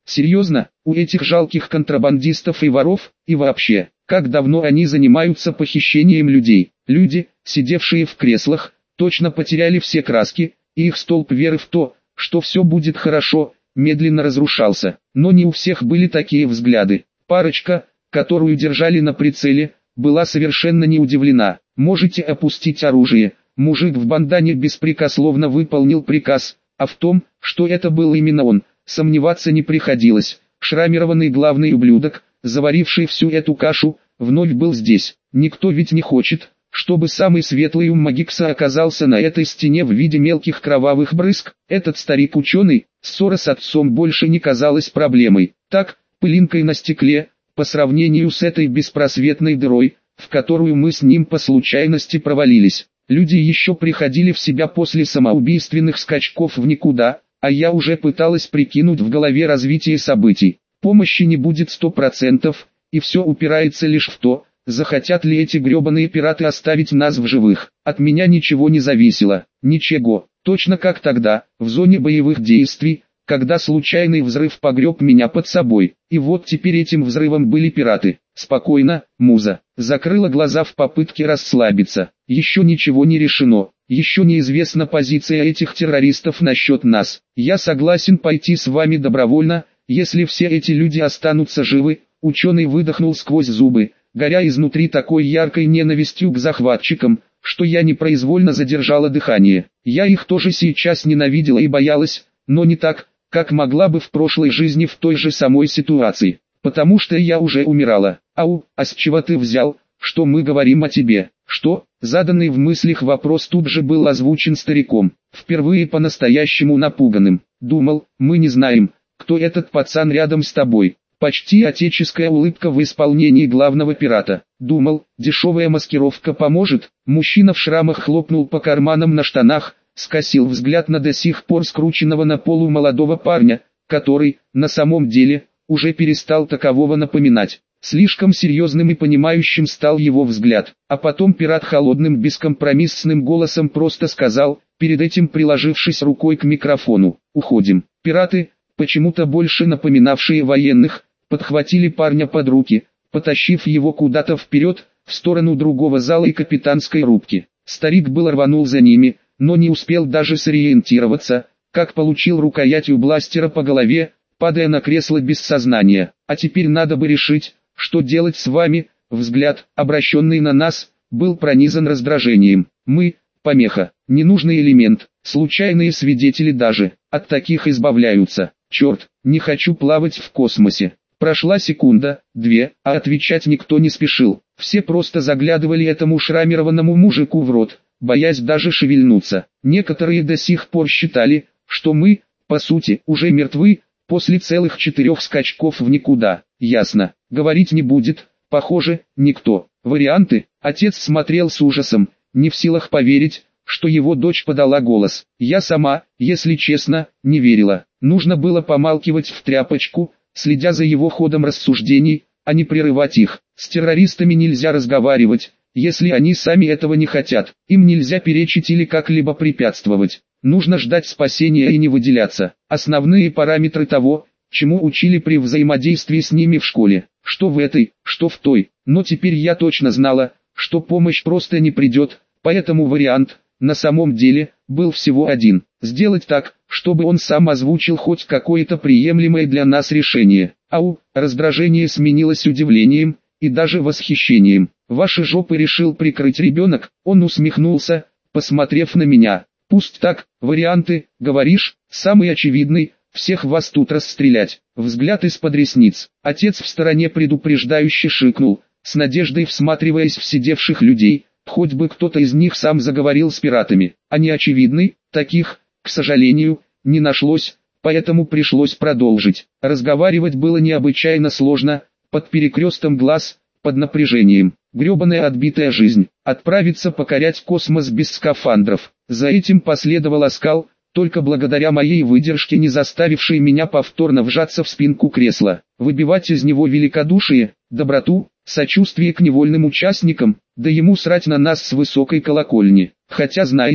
Серьезно, у этих жалких контрабандистов и воров, и вообще, как давно они занимаются похищением людей? Люди, сидевшие в креслах, точно потеряли все краски, и их столб веры в то, что все будет хорошо, медленно разрушался. Но не у всех были такие взгляды. Парочка, которую держали на прицеле, была совершенно не удивлена. «Можете опустить оружие». Мужик в бандане беспрекословно выполнил приказ, а в том, что это был именно он, сомневаться не приходилось. Шрамированный главный ублюдок, заваривший всю эту кашу, вновь был здесь. Никто ведь не хочет, чтобы самый светлый ум Магикса оказался на этой стене в виде мелких кровавых брызг. Этот старик-ученый, ссора с отцом больше не казалась проблемой. Так, пылинкой на стекле, по сравнению с этой беспросветной дырой, в которую мы с ним по случайности провалились. Люди еще приходили в себя после самоубийственных скачков в никуда, а я уже пыталась прикинуть в голове развитие событий. Помощи не будет сто процентов, и все упирается лишь в то, захотят ли эти гребаные пираты оставить нас в живых. От меня ничего не зависело, ничего, точно как тогда, в зоне боевых действий, когда случайный взрыв погреб меня под собой. И вот теперь этим взрывом были пираты. Спокойно, Муза. Закрыла глаза в попытке расслабиться. Еще ничего не решено. Еще неизвестна позиция этих террористов насчет нас. Я согласен пойти с вами добровольно, если все эти люди останутся живы. Ученый выдохнул сквозь зубы, горя изнутри такой яркой ненавистью к захватчикам, что я непроизвольно задержала дыхание. Я их тоже сейчас ненавидела и боялась, но не так, как могла бы в прошлой жизни в той же самой ситуации, потому что я уже умирала. Ау, а с чего ты взял, что мы говорим о тебе? Что? Заданный в мыслях вопрос тут же был озвучен стариком, впервые по-настоящему напуганным. Думал, мы не знаем, кто этот пацан рядом с тобой. Почти отеческая улыбка в исполнении главного пирата. Думал, дешевая маскировка поможет. Мужчина в шрамах хлопнул по карманам на штанах, скосил взгляд на до сих пор скрученного на полу молодого парня, который, на самом деле, уже перестал такового напоминать. Слишком серьезным и понимающим стал его взгляд, а потом пират холодным бескомпромиссным голосом просто сказал, перед этим приложившись рукой к микрофону: «Уходим». Пираты, почему-то больше напоминавшие военных, подхватили парня под руки, потащив его куда-то вперед, в сторону другого зала и капитанской рубки. Старик был рванул за ними, но не успел даже сориентироваться, как получил рукоятью бластера по голове, падая на кресло без сознания. А теперь надо бы решить, что делать с вами. Взгляд, обращенный на нас, был пронизан раздражением. Мы – помеха, ненужный элемент, случайные свидетели даже, от таких избавляются. Черт, не хочу плавать в космосе. Прошла секунда, две, а отвечать никто не спешил. Все просто заглядывали этому шрамированному мужику в рот, боясь даже шевельнуться. Некоторые до сих пор считали, что мы, по сути, уже мертвы, после целых четырех скачков в никуда. Ясно, говорить не будет, похоже, никто. Варианты. Отец смотрел с ужасом, не в силах поверить, что его дочь подала голос. Я сама, если честно, не верила. Нужно было помалкивать в тряпочку, следя за его ходом рассуждений, а не прерывать их. С террористами нельзя разговаривать, если они сами этого не хотят. Им нельзя перечить или как-либо препятствовать. Нужно ждать спасения и не выделяться. Основные параметры того, чему учили при взаимодействии с ними в школе. Что в этой, что в той. Но теперь я точно знала, что помощь просто не придет, поэтому вариант, на самом деле, был всего один. Сделать так, чтобы он сам озвучил хоть какое-то приемлемое для нас решение. Ау, раздражение сменилось удивлением и даже восхищением. Ваши жопы решил прикрыть ребенок? Он усмехнулся, посмотрев на меня. Пусть так, варианты, говоришь, самый очевидный, всех вас тут расстрелять. Взгляд из-под ресниц. Отец в стороне предупреждающе шикнул, с надеждой всматриваясь в сидевших людей, хоть бы кто-то из них сам заговорил с пиратами. А не очевидный, таких, к сожалению, не нашлось, поэтому пришлось продолжить. Разговаривать было необычайно сложно, под перекрестом глаз, под напряжением. Гребаная отбитая жизнь. Отправиться покорять космос без скафандров. За этим последовал оскал, только благодаря моей выдержке не заставившей меня повторно вжаться в спинку кресла. Выбивать из него великодушие, доброту, сочувствие к невольным участникам, да ему срать на нас с высокой колокольни. Хотя знаете,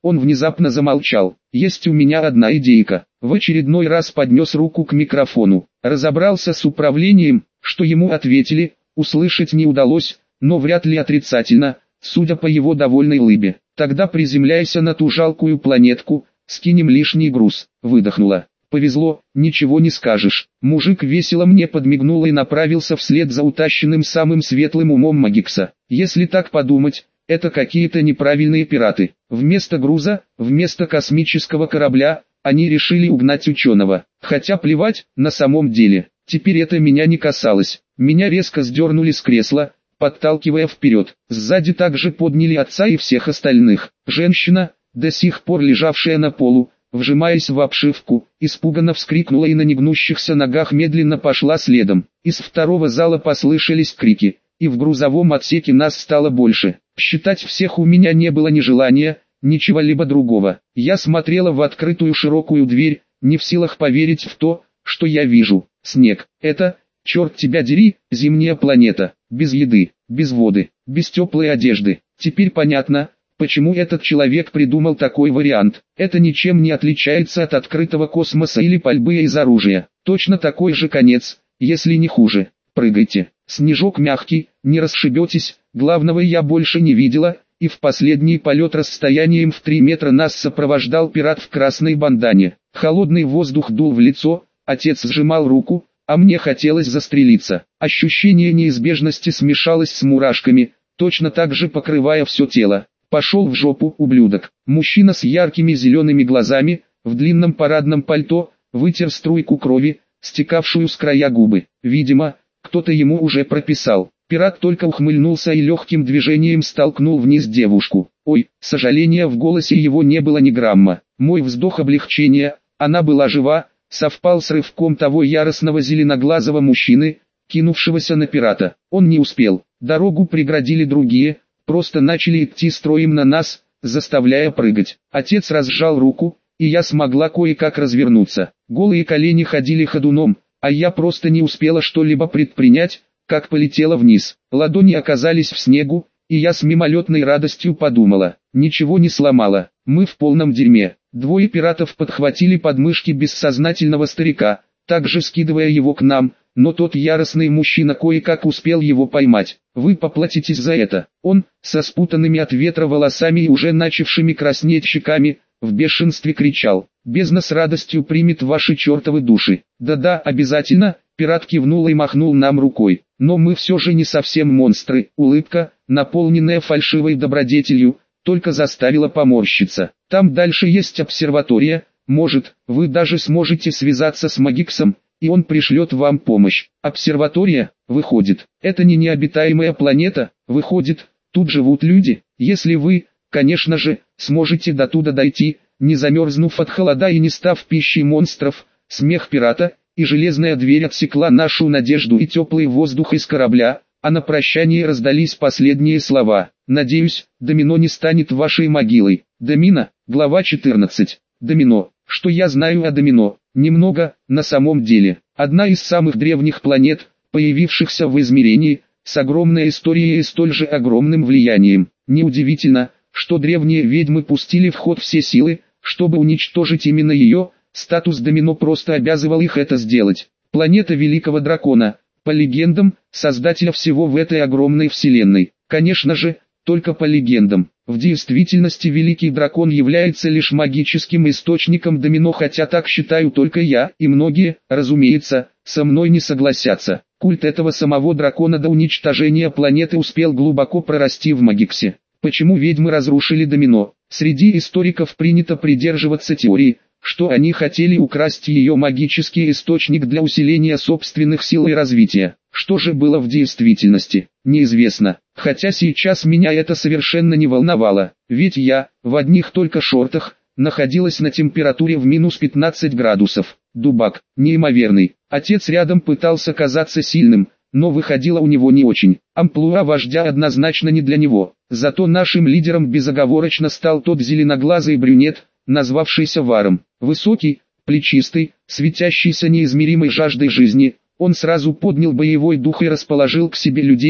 Он внезапно замолчал. «Есть у меня одна идейка». В очередной раз поднес руку к микрофону. Разобрался с управлением, что ему ответили, услышать не удалось, но вряд ли отрицательно, судя по его довольной улыбе. «Тогда приземляйся на ту жалкую планетку, скинем лишний груз». Выдохнула. «Повезло, ничего не скажешь». Мужик весело мне подмигнул и направился вслед за утащенным самым светлым умом Магикса. Если так подумать, это какие-то неправильные пираты. Вместо груза, вместо космического корабля, они решили угнать ученого. Хотя плевать, на самом деле. Теперь это меня не касалось. Меня резко сдернули с кресла, подталкивая вперед. Сзади также подняли отца и всех остальных. Женщина, до сих пор лежавшая на полу, вжимаясь в обшивку, испуганно вскрикнула и на негнущихся ногах медленно пошла следом. Из второго зала послышались крики, и в грузовом отсеке нас стало больше. Считать всех у меня не было ни желания, ни чего-либо другого. Я смотрела в открытую широкую дверь, не в силах поверить в то, что я вижу. Снег. Это, черт тебя дери, зимняя планета. Без еды, без воды, без теплой одежды. Теперь понятно, почему этот человек придумал такой вариант. Это ничем не отличается от открытого космоса или пальбы из оружия. Точно такой же конец, если не хуже. Прыгайте. Снежок мягкий, не расшибетесь. Главного я больше не видела, и в последний полет расстоянием в три метра нас сопровождал пират в красной бандане. Холодный воздух дул в лицо, отец сжимал руку, а мне хотелось застрелиться. Ощущение неизбежности смешалось с мурашками, точно так же покрывая все тело. «Пошел в жопу, ублюдок». Мужчина с яркими зелеными глазами, в длинном парадном пальто, вытер струйку крови, стекавшую с края губы. Видимо, кто-то ему уже прописал. Пират только ухмыльнулся и легким движением столкнул вниз девушку. Ой, сожаления в голосе его не было ни грамма. Мой вздох облегчения, она была жива, совпал с рывком того яростного зеленоглазого мужчины, кинувшегося на пирата. Он не успел, дорогу преградили другие, просто начали идти строем на нас, заставляя прыгать. Отец разжал руку, и я смогла кое-как развернуться. Голые колени ходили ходуном, а я просто не успела что-либо предпринять, как полетела вниз. Ладони оказались в снегу, и я с мимолетной радостью подумала, ничего не сломала, мы в полном дерьме. Двое пиратов подхватили подмышки бессознательного старика, также скидывая его к нам, но тот яростный мужчина кое-как успел его поймать. Вы поплатитесь за это. Он, со спутанными от ветра волосами и уже начавшими краснеть щеками, в бешенстве кричал. Бездна с радостью примет ваши чертовы души. Да-да, обязательно. Пират кивнул и махнул нам рукой. Но мы все же не совсем монстры. Улыбка, наполненная фальшивой добродетелью, только заставила поморщиться. Там дальше есть обсерватория. Может, вы даже сможете связаться с Магиксом, и он пришлет вам помощь. Обсерватория, выходит, это не необитаемая планета, выходит, тут живут люди. Если вы, конечно же, сможете до туда дойти, не замерзнув от холода и не став пищей монстров. Смех пирата, и железная дверь отсекла нашу надежду и теплый воздух из корабля, а на прощание раздались последние слова. Надеюсь, Домино не станет вашей могилой. Домино, глава четырнадцать. Домино. Что я знаю о Домино? Немного, на самом деле. Одна из самых древних планет, появившихся в измерении, с огромной историей и столь же огромным влиянием. Неудивительно, что древние ведьмы пустили в ход все силы, чтобы уничтожить именно ее. Статус Домино просто обязывал их это сделать. Планета Великого Дракона, по легендам, создателя всего в этой огромной вселенной. Конечно же, только по легендам. В действительности Великий Дракон является лишь магическим источником Домино, хотя так считаю только я, и многие, разумеется, со мной не согласятся. Культ этого самого дракона до уничтожения планеты успел глубоко прорасти в Магиксе. Почему ведьмы разрушили Домино? Среди историков принято придерживаться теории, что они хотели украсть ее магический источник для усиления собственных сил и развития. Что же было в действительности, неизвестно, хотя сейчас меня это совершенно не волновало, ведь я, в одних только шортах, находилась на температуре в минус пятнадцать градусов. Дубак, неимоверный. Отец рядом пытался казаться сильным, но выходило у него не очень. Амплуа вождя однозначно не для него. Зато нашим лидером безоговорочно стал тот зеленоглазый брюнет, назвавшийся Варом. Высокий, плечистый, светящийся неизмеримой жаждой жизни, он сразу поднял боевой дух и расположил к себе людей,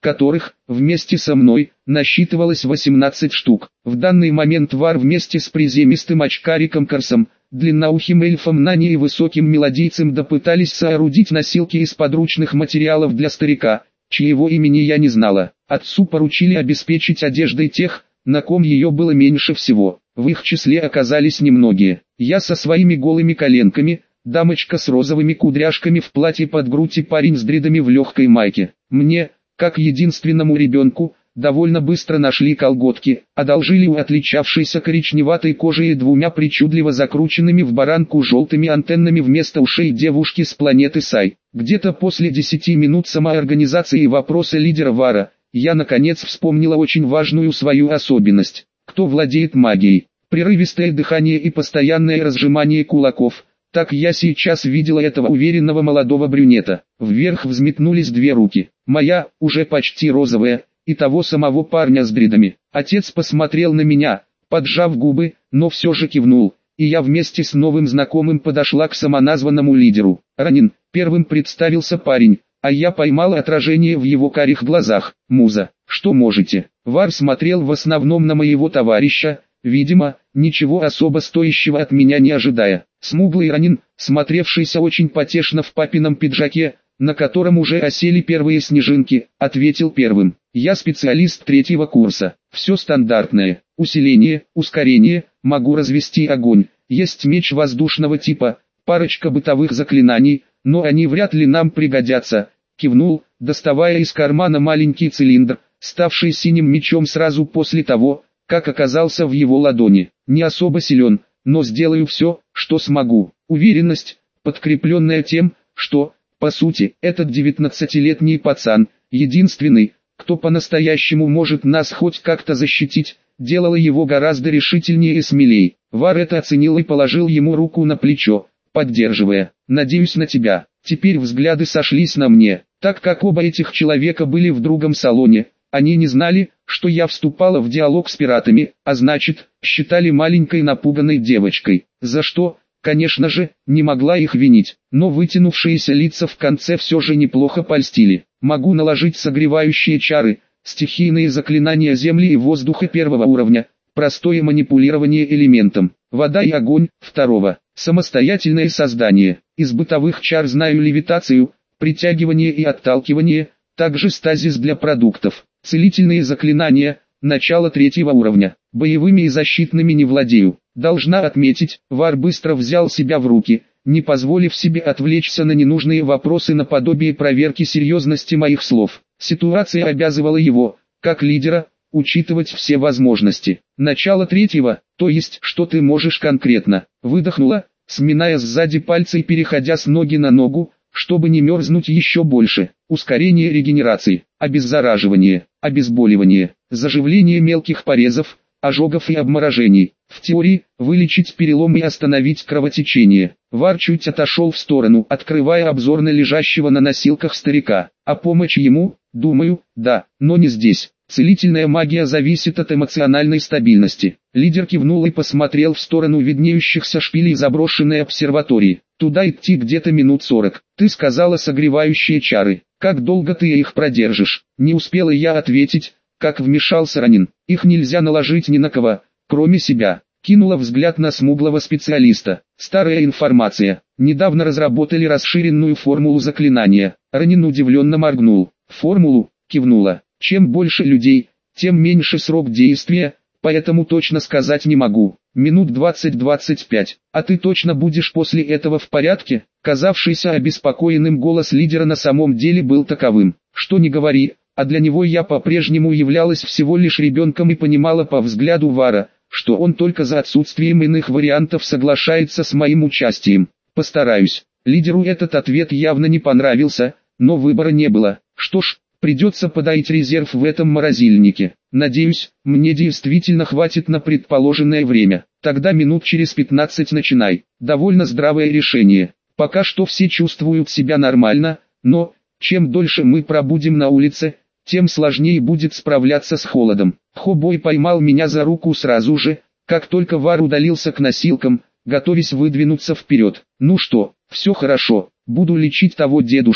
которых, вместе со мной, насчитывалось восемнадцать штук. В данный момент Вар вместе с приземистым очкариком Корсом, длинноухим эльфом Нани и высоким мелодийцем допытались соорудить носилки из подручных материалов для старика, чьего имени я не знала. Отцу поручили обеспечить одеждой тех, на ком ее было меньше всего. В их числе оказались немногие. Я со своими голыми коленками, дамочка с розовыми кудряшками в платье под грудь и парень с дредами в легкой майке. Мне, как единственному ребенку, довольно быстро нашли колготки, одолжили у отличавшейся коричневатой кожей и двумя причудливо закрученными в баранку желтыми антеннами вместо ушей девушки с планеты Сай. Где-то после десяти минут самоорганизации и вопроса лидера Вара, я наконец вспомнила очень важную свою особенность. Кто владеет магией? Прерывистое дыхание и постоянное разжимание кулаков. Так я сейчас видела этого уверенного молодого брюнета. Вверх взметнулись две руки. Моя, уже почти розовая, и того самого парня с дредами. Отец посмотрел на меня, поджав губы, но все же кивнул, и я вместе с новым знакомым подошла к самоназванному лидеру. «Ранин», первым представился парень, а я поймала отражение в его карих глазах. «Муза, что можете?» Вар смотрел в основном на моего товарища, видимо, ничего особо стоящего от меня не ожидая. Смуглый Ранин, смотревшийся очень потешно в папином пиджаке, на котором уже осели первые снежинки, ответил первым. «Я специалист третьего курса. Все стандартное. Усиление, ускорение, могу развести огонь. Есть меч воздушного типа, парочка бытовых заклинаний, но они вряд ли нам пригодятся», кивнул, доставая из кармана маленький цилиндр, ставший синим мечом сразу после того, как оказался в его ладони. «Не особо силен, но сделаю все, что смогу». Уверенность, подкрепленная тем, что, по сути, этот девятнадцатилетний пацан, единственный, кто по-настоящему может нас хоть как-то защитить, делала его гораздо решительнее и смелее. Вар это оценил и положил ему руку на плечо, поддерживая. «Надеюсь на тебя». Теперь взгляды сошлись на мне, так как оба этих человека были в другом салоне. Они не знали, что я вступала в диалог с пиратами, а значит, считали маленькой напуганной девочкой. За что, конечно же, не могла их винить, но вытянувшиеся лица в конце все же неплохо польстили. Могу наложить согревающие чары, стихийные заклинания земли и воздуха первого уровня, простое манипулирование элементом, вода и огонь, второго, самостоятельное создание. Из бытовых чар знаю левитацию, притягивание и отталкивание, также стазис для продуктов, целительные заклинания, начало третьего уровня, боевыми и защитными не владею. Должна отметить, Вар быстро взял себя в руки, не позволив себе отвлечься на ненужные вопросы наподобие проверки серьезности моих слов. Ситуация обязывала его, как лидера, учитывать все возможности. Начало третьего, то есть, что ты можешь конкретно. Выдохнула, сминая сзади пальцы и переходя с ноги на ногу, чтобы не мерзнуть еще больше. Ускорение регенерации, обеззараживание, обезболивание, заживление мелких порезов, ожогов и обморожений. В теории, вылечить перелом и остановить кровотечение. Вар чуть отошел в сторону, открывая обзор на лежащего на носилках старика. А помощь ему, думаю, да, но не здесь. Целительная магия зависит от эмоциональной стабильности. Лидер кивнул и посмотрел в сторону виднеющихся шпилей заброшенной обсерватории. Туда идти где-то минут сорок. Ты сказала согревающие чары. Как долго ты их продержишь? Не успела я ответить, как вмешался Ранин. Их нельзя наложить ни на кого, кроме себя. Кинула взгляд на смуглого специалиста. Старая информация. Недавно разработали расширенную формулу заклинания. Ранин удивленно моргнул. Формулу, кивнула. Чем больше людей, тем меньше срок действия, поэтому точно сказать не могу. Минут двадцать-двадцать пять. А ты точно будешь после этого в порядке? Казавшийся обеспокоенным голос лидера на самом деле был таковым. Что ни говори, а для него я по-прежнему являлась всего лишь ребенком и понимала по взгляду Вара, что он только за отсутствием иных вариантов соглашается с моим участием. Постараюсь. Лидеру этот ответ явно не понравился, но выбора не было. Что ж, придется подать резерв в этом морозильнике. Надеюсь, мне действительно хватит на предположенное время. Тогда минут через пятнадцать начинай. Довольно здравое решение. Пока что все чувствуют себя нормально, но, чем дольше мы пробудем на улице, тем сложнее будет справляться с холодом. Хобой поймал меня за руку сразу же, как только Вар удалился к носилкам, готовясь выдвинуться вперед. Ну что, все хорошо, буду лечить того дедушку,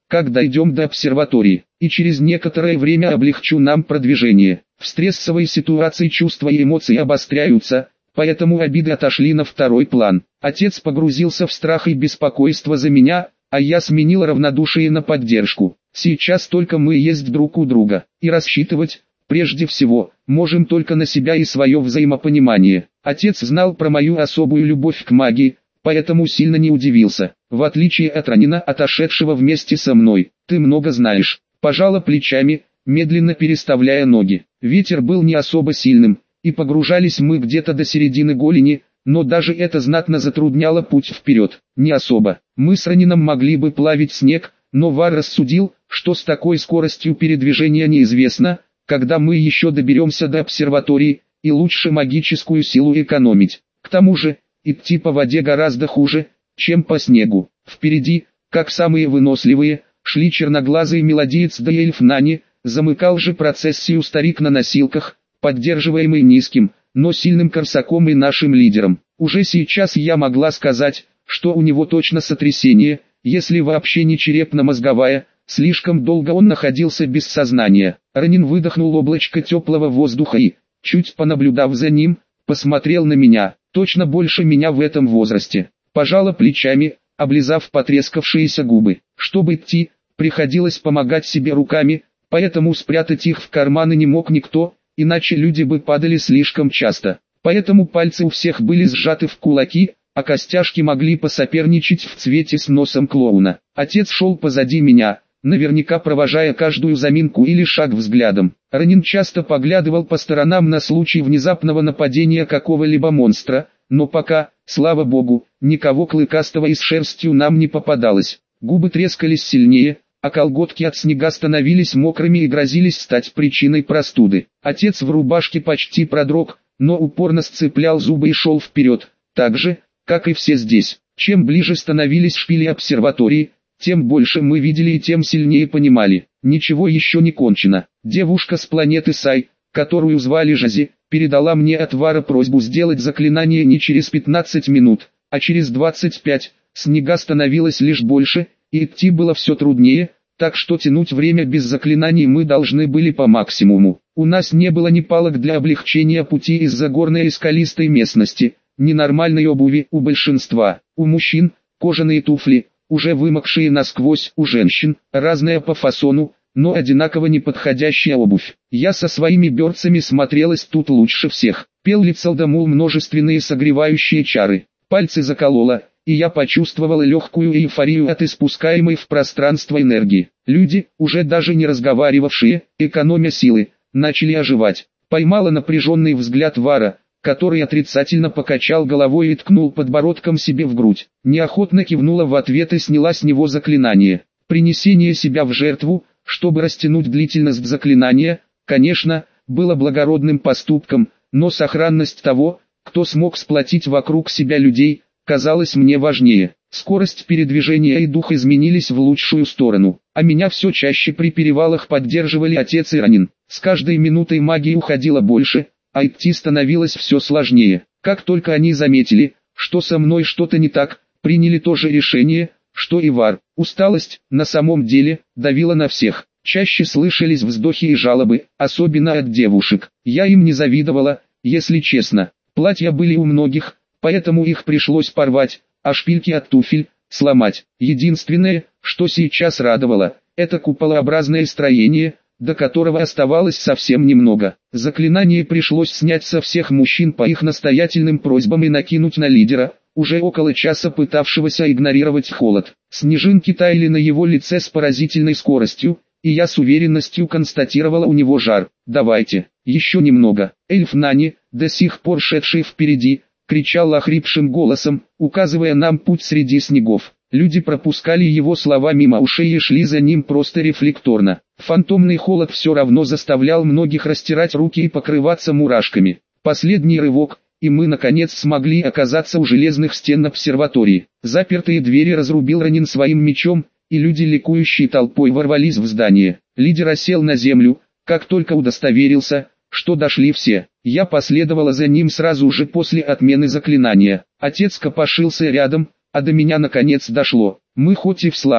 как дойдем до обсерватории, и через некоторое время облегчу нам продвижение. В стрессовой ситуации чувства и эмоции обостряются, поэтому обиды отошли на второй план. Отец погрузился в страх и беспокойство за меня, а я сменил равнодушие на поддержку. Сейчас только мы есть друг у друга, и рассчитывать, прежде всего, можем только на себя и свое взаимопонимание. Отец знал про мою особую любовь к магии, поэтому сильно не удивился. В отличие от Ранина, отошедшего вместе со мной, ты много знаешь. Пожала плечами, медленно переставляя ноги. Ветер был не особо сильным, и погружались мы где-то до середины голени, но даже это знатно затрудняло путь вперед. Не особо. Мы с Ранином могли бы плавить снег, но Вар рассудил, что с такой скоростью передвижения неизвестно, когда мы еще доберемся до обсерватории, и лучше магическую силу экономить. К тому же, идти по воде гораздо хуже, чем по снегу. Впереди, как самые выносливые, шли черноглазый мелодиец да эльф Нани, замыкал же процессию старик на носилках, поддерживаемый низким, но сильным корсаком и нашим лидером. Уже сейчас я могла сказать, что у него точно сотрясение, если вообще не черепно-мозговая, слишком долго он находился без сознания. Ранин выдохнул облачко теплого воздуха и, чуть понаблюдав за ним, посмотрел на меня, точно больше меня в этом возрасте. Пожала плечами, облизав потрескавшиеся губы. Чтобы идти, приходилось помогать себе руками, поэтому спрятать их в карманы не мог никто, иначе люди бы падали слишком часто. Поэтому пальцы у всех были сжаты в кулаки, а костяшки могли посоперничать в цвете с носом клоуна. Отец шел позади меня, наверняка провожая каждую заминку или шаг взглядом. Ранин часто поглядывал по сторонам на случай внезапного нападения какого-либо монстра, но пока, слава богу, никого клыкастого и с шерстью нам не попадалось. Губы трескались сильнее, а колготки от снега становились мокрыми и грозились стать причиной простуды. Отец в рубашке почти продрог, но упорно сцеплял зубы и шел вперед, так же, как и все здесь. Чем ближе становились шпили обсерватории, тем больше мы видели и тем сильнее понимали. Ничего еще не кончено. Девушка с планеты Сай, которую звали Жази, передала мне от Вара просьбу сделать заклинание не через пятнадцать минут, а через двадцать пять. Снега становилось лишь больше, и идти было все труднее, так что тянуть время без заклинаний мы должны были по максимуму. У нас не было ни палок для облегчения пути из-за горной и скалистой местности, ни нормальной обуви у большинства. У мужчин кожаные туфли, уже вымокшие насквозь, у женщин разная по фасону, но одинаково неподходящая обувь. Я со своими берцами смотрелась тут лучше всех. Пел Лицалдамул множественные согревающие чары. Пальцы закололо, и я почувствовала легкую эйфорию от испускаемой в пространство энергии. Люди, уже даже не разговаривавшие, экономя силы, начали оживать. Поймала напряженный взгляд Вара, который отрицательно покачал головой и ткнул подбородком себе в грудь. Неохотно кивнула в ответ и сняла с него заклинание. Принесение себя в жертву, чтобы растянуть длительность заклинания, конечно, было благородным поступком, но сохранность того, кто смог сплотить вокруг себя людей, казалось мне важнее. Скорость передвижения и дух изменились в лучшую сторону, а меня все чаще при перевалах поддерживали отец и Ранин. С каждой минутой магии уходило больше, а идти становилось все сложнее. Как только они заметили, что со мной что-то не так, приняли то же решение, что и Вар. Усталость, на самом деле, давила на всех. Чаще слышались вздохи и жалобы, особенно от девушек. Я им не завидовала, если честно. Платья были у многих, поэтому их пришлось порвать, а шпильки от туфель сломать. Единственное, что сейчас радовало, это куполообразное строение, до которого оставалось совсем немного. Заклинание пришлось снять со всех мужчин по их настоятельным просьбам и накинуть на лидера, уже около часа пытавшегося игнорировать холод. Снежинки таяли на его лице с поразительной скоростью, и я с уверенностью констатировала у него жар. «Давайте, еще немного». Эльф Нани, до сих пор шедший впереди, кричал охрипшим голосом, указывая нам путь среди снегов. Люди пропускали его слова мимо ушей и шли за ним просто рефлекторно. Фантомный холод все равно заставлял многих растирать руки и покрываться мурашками. Последний рывок, и мы наконец смогли оказаться у железных стен обсерватории. Запертые двери разрубил Ранин своим мечом, и люди ликующей толпой ворвались в здание. Лидер осел на землю, как только удостоверился, что дошли все. Я последовала за ним сразу же после отмены заклинания. Отец копошился рядом, а до меня наконец дошло. Мы хоть и в слабой,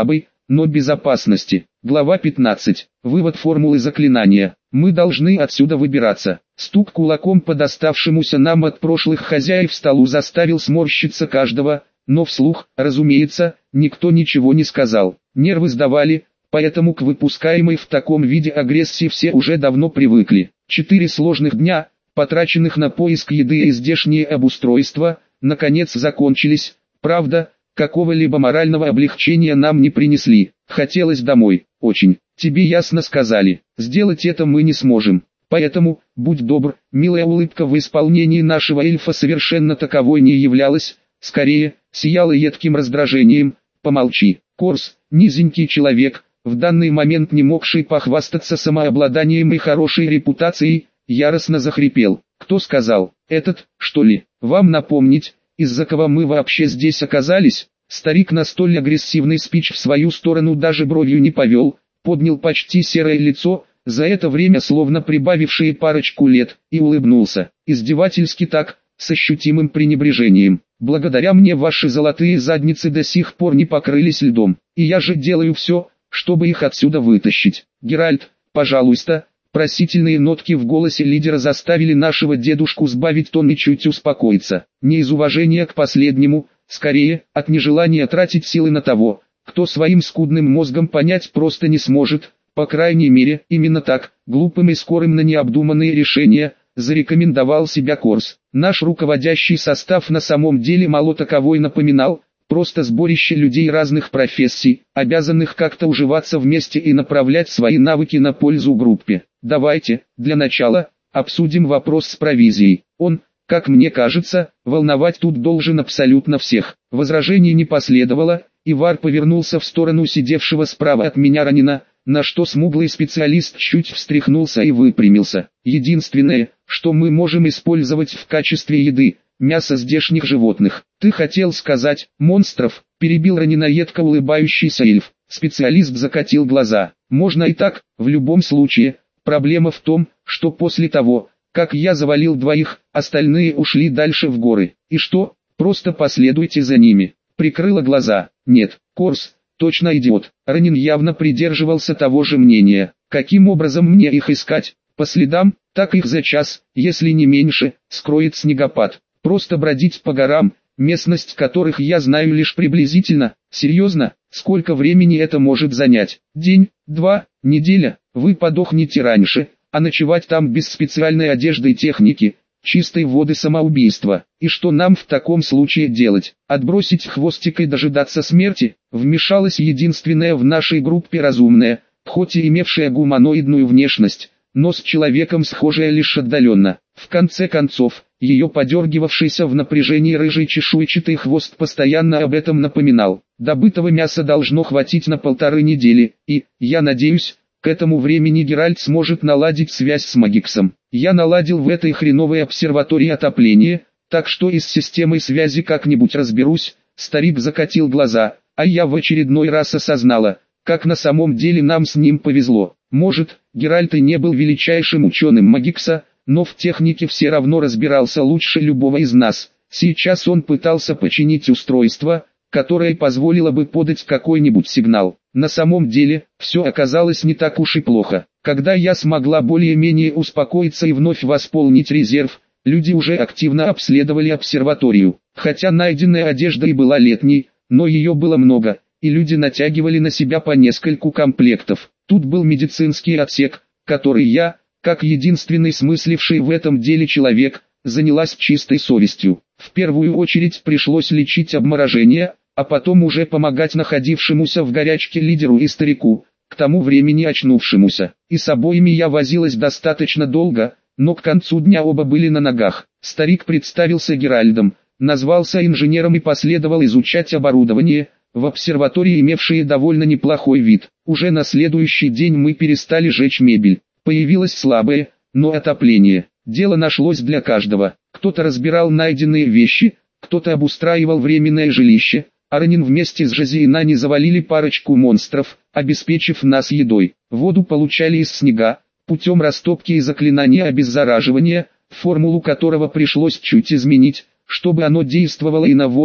но безопасности. Глава пятнадцать. Вывод формулы заклинания. Мы должны отсюда выбираться. Стук кулаком по доставшемуся нам от прошлых хозяев столу заставил сморщиться каждого, но вслух, разумеется, никто ничего не сказал. Нервы сдавали, поэтому к выпускаемой в таком виде агрессии все уже давно привыкли. Четыре сложных дня, потраченных на поиск еды и здешнее обустройство, наконец закончились. Правда, какого-либо морального облегчения нам не принесли. Хотелось домой, очень. Тебе ясно сказали, сделать это мы не сможем. Поэтому, будь добр, милая улыбка в исполнении нашего эльфа совершенно таковой не являлась, скорее, сияла едким раздражением. Помолчи. Корс, низенький человек, в данный момент не могший похвастаться самообладанием и хорошей репутацией, яростно захрипел. Кто сказал? Этот, что ли? Вам напомнить, из-за кого мы вообще здесь оказались? Старик на столь агрессивный спич в свою сторону даже бровью не повел, поднял почти серое лицо, за это время словно прибавившие парочку лет, и улыбнулся, издевательски так, с ощутимым пренебрежением. Благодаря мне ваши золотые задницы до сих пор не покрылись льдом, и я же делаю все, чтобы их отсюда вытащить. Геральт, пожалуйста. Просительные нотки в голосе лидера заставили нашего дедушку сбавить тон и чуть успокоиться. Не из уважения к последнему, скорее, от нежелания тратить силы на того, кто своим скудным мозгом понять просто не сможет. По крайней мере, именно так, глупым и скорым на необдуманные решения, зарекомендовал себя Корс. Наш руководящий состав на самом деле мало таковой напоминал, просто сборище людей разных профессий, обязанных как-то уживаться вместе и направлять свои навыки на пользу группе. Давайте, для начала, обсудим вопрос с провизией. Он, как мне кажется, волновать тут должен абсолютно всех. Возражений не последовало, и Вар повернулся в сторону сидевшего справа от меня Ранина, на что смуглый специалист чуть встряхнулся и выпрямился. Единственное, что мы можем использовать в качестве еды, мясо здешних животных. Ты хотел сказать, монстров, перебил Ранина едко улыбающийся эльф. Специалист закатил глаза. Можно и так, в любом случае. Проблема в том, что после того, как я завалил двоих, остальные ушли дальше в горы. И что, просто последуйте за ними. Прикрыла глаза. Нет, Корс, точно идиот. Ранин явно придерживался того же мнения. Каким образом мне их искать? По следам, так их за час, если не меньше, скроет снегопад. Просто бродить по горам, местность которых я знаю лишь приблизительно. Серьезно, сколько времени это может занять? День, два, неделя? Вы подохнете раньше, а ночевать там без специальной одежды и техники, чистой воды самоубийство. И что нам в таком случае делать? Отбросить хвостик и дожидаться смерти? Вмешалась единственная в нашей группе разумная, хоть и имевшая гуманоидную внешность, но с человеком схожая лишь отдаленно. В конце концов, ее подергивавшийся в напряжении рыжий чешуйчатый хвост постоянно об этом напоминал. Добытого мяса должно хватить на полторы недели, и, я надеюсь, к этому времени Геральт сможет наладить связь с Магиксом. Я наладил в этой хреновой обсерватории отопление, так что и с системой связи как-нибудь разберусь. Старик закатил глаза, а я в очередной раз осознала, как на самом деле нам с ним повезло. Может, Геральт и не был величайшим ученым Магикса, но в технике все равно разбирался лучше любого из нас. Сейчас он пытался починить устройство, которое позволило бы подать какой-нибудь сигнал. На самом деле, все оказалось не так уж и плохо. Когда я смогла более-менее успокоиться и вновь восполнить резерв, люди уже активно обследовали обсерваторию. Хотя найденная одежда и была летней, но ее было много, и люди натягивали на себя по нескольку комплектов. Тут был медицинский отсек, который я, как единственный смысливший в этом деле человек, занялась чистой совестью. В первую очередь пришлось лечить обморожение, а потом уже помогать находившемуся в горячке лидеру и старику, к тому времени очнувшемуся. И с обоими я возилась достаточно долго, но к концу дня оба были на ногах. Старик представился Геральдом, назвался инженером и последовал изучать оборудование, в обсерватории имевшее довольно неплохой вид. Уже на следующий день мы перестали жечь мебель. Появилось слабое, но отопление. Дело нашлось для каждого. Кто-то разбирал найденные вещи, кто-то обустраивал временное жилище, а Ранин вместе с Жози и Нани завалили парочку монстров, обеспечив нас едой. Воду получали из снега, путем растопки и заклинания обеззараживания, формулу которого пришлось чуть изменить, чтобы оно действовало и на воду,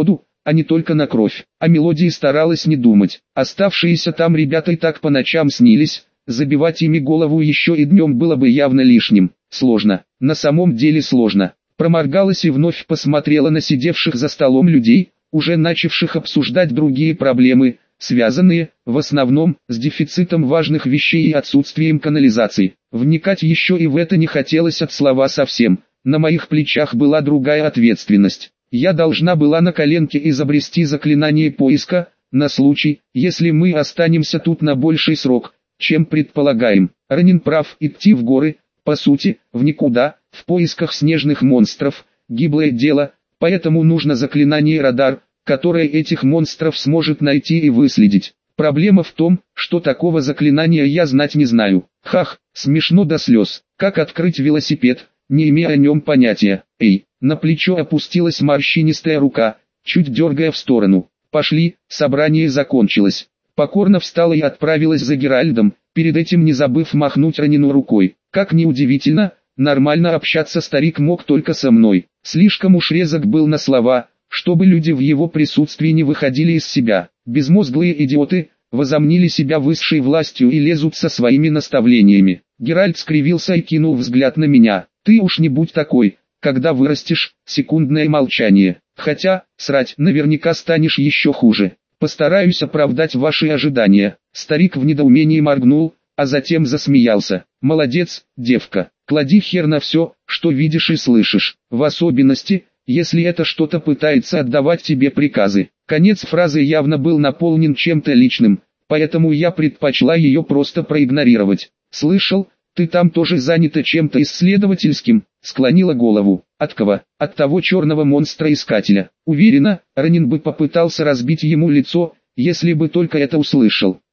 а не только на кровь. О мелодии старалась не думать. Оставшиеся там ребята и так по ночам снились, забивать ими голову еще и днем было бы явно лишним. Сложно, на самом деле сложно. Проморгалась и вновь посмотрела на сидевших за столом людей, уже начавших обсуждать другие проблемы, связанные, в основном, с дефицитом важных вещей и отсутствием канализации. Вникать еще и в это не хотелось от слова совсем. На моих плечах была другая ответственность. Я должна была на коленке изобрести заклинание поиска, на случай, если мы останемся тут на больший срок, чем предполагаем. Ранин прав, идти в горы, по сути, в никуда, в поисках снежных монстров, гиблое дело, поэтому нужно заклинание радар, которое этих монстров сможет найти и выследить. Проблема в том, что такого заклинания я знать не знаю. Хах, смешно до слез. Как открыть велосипед, не имея о нем понятия. Эй, на плечо опустилась морщинистая рука, чуть дергая в сторону. Пошли, собрание закончилось. Покорно встала и отправилась за Геральдом, перед этим не забыв махнуть Ранину рукой. Как ни удивительно, нормально общаться старик мог только со мной. Слишком уж резок был на слова, чтобы люди в его присутствии не выходили из себя. Безмозглые идиоты, возомнили себя высшей властью и лезут со своими наставлениями. Геральт скривился и кинул взгляд на меня. Ты уж не будь такой, когда вырастешь. Секундное молчание. Хотя, срать, наверняка станешь еще хуже. Постараюсь оправдать ваши ожидания. Старик в недоумении моргнул, а затем засмеялся. Молодец, девка, клади хер на все, что видишь и слышишь, в особенности, если это что-то пытается отдавать тебе приказы. Конец фразы явно был наполнен чем-то личным, поэтому я предпочла ее просто проигнорировать. Слышал, ты там тоже занята чем-то исследовательским, склонила голову. От кого? От того черного монстра-искателя. Уверена, Ранин бы попытался разбить ему лицо, если бы только это услышал.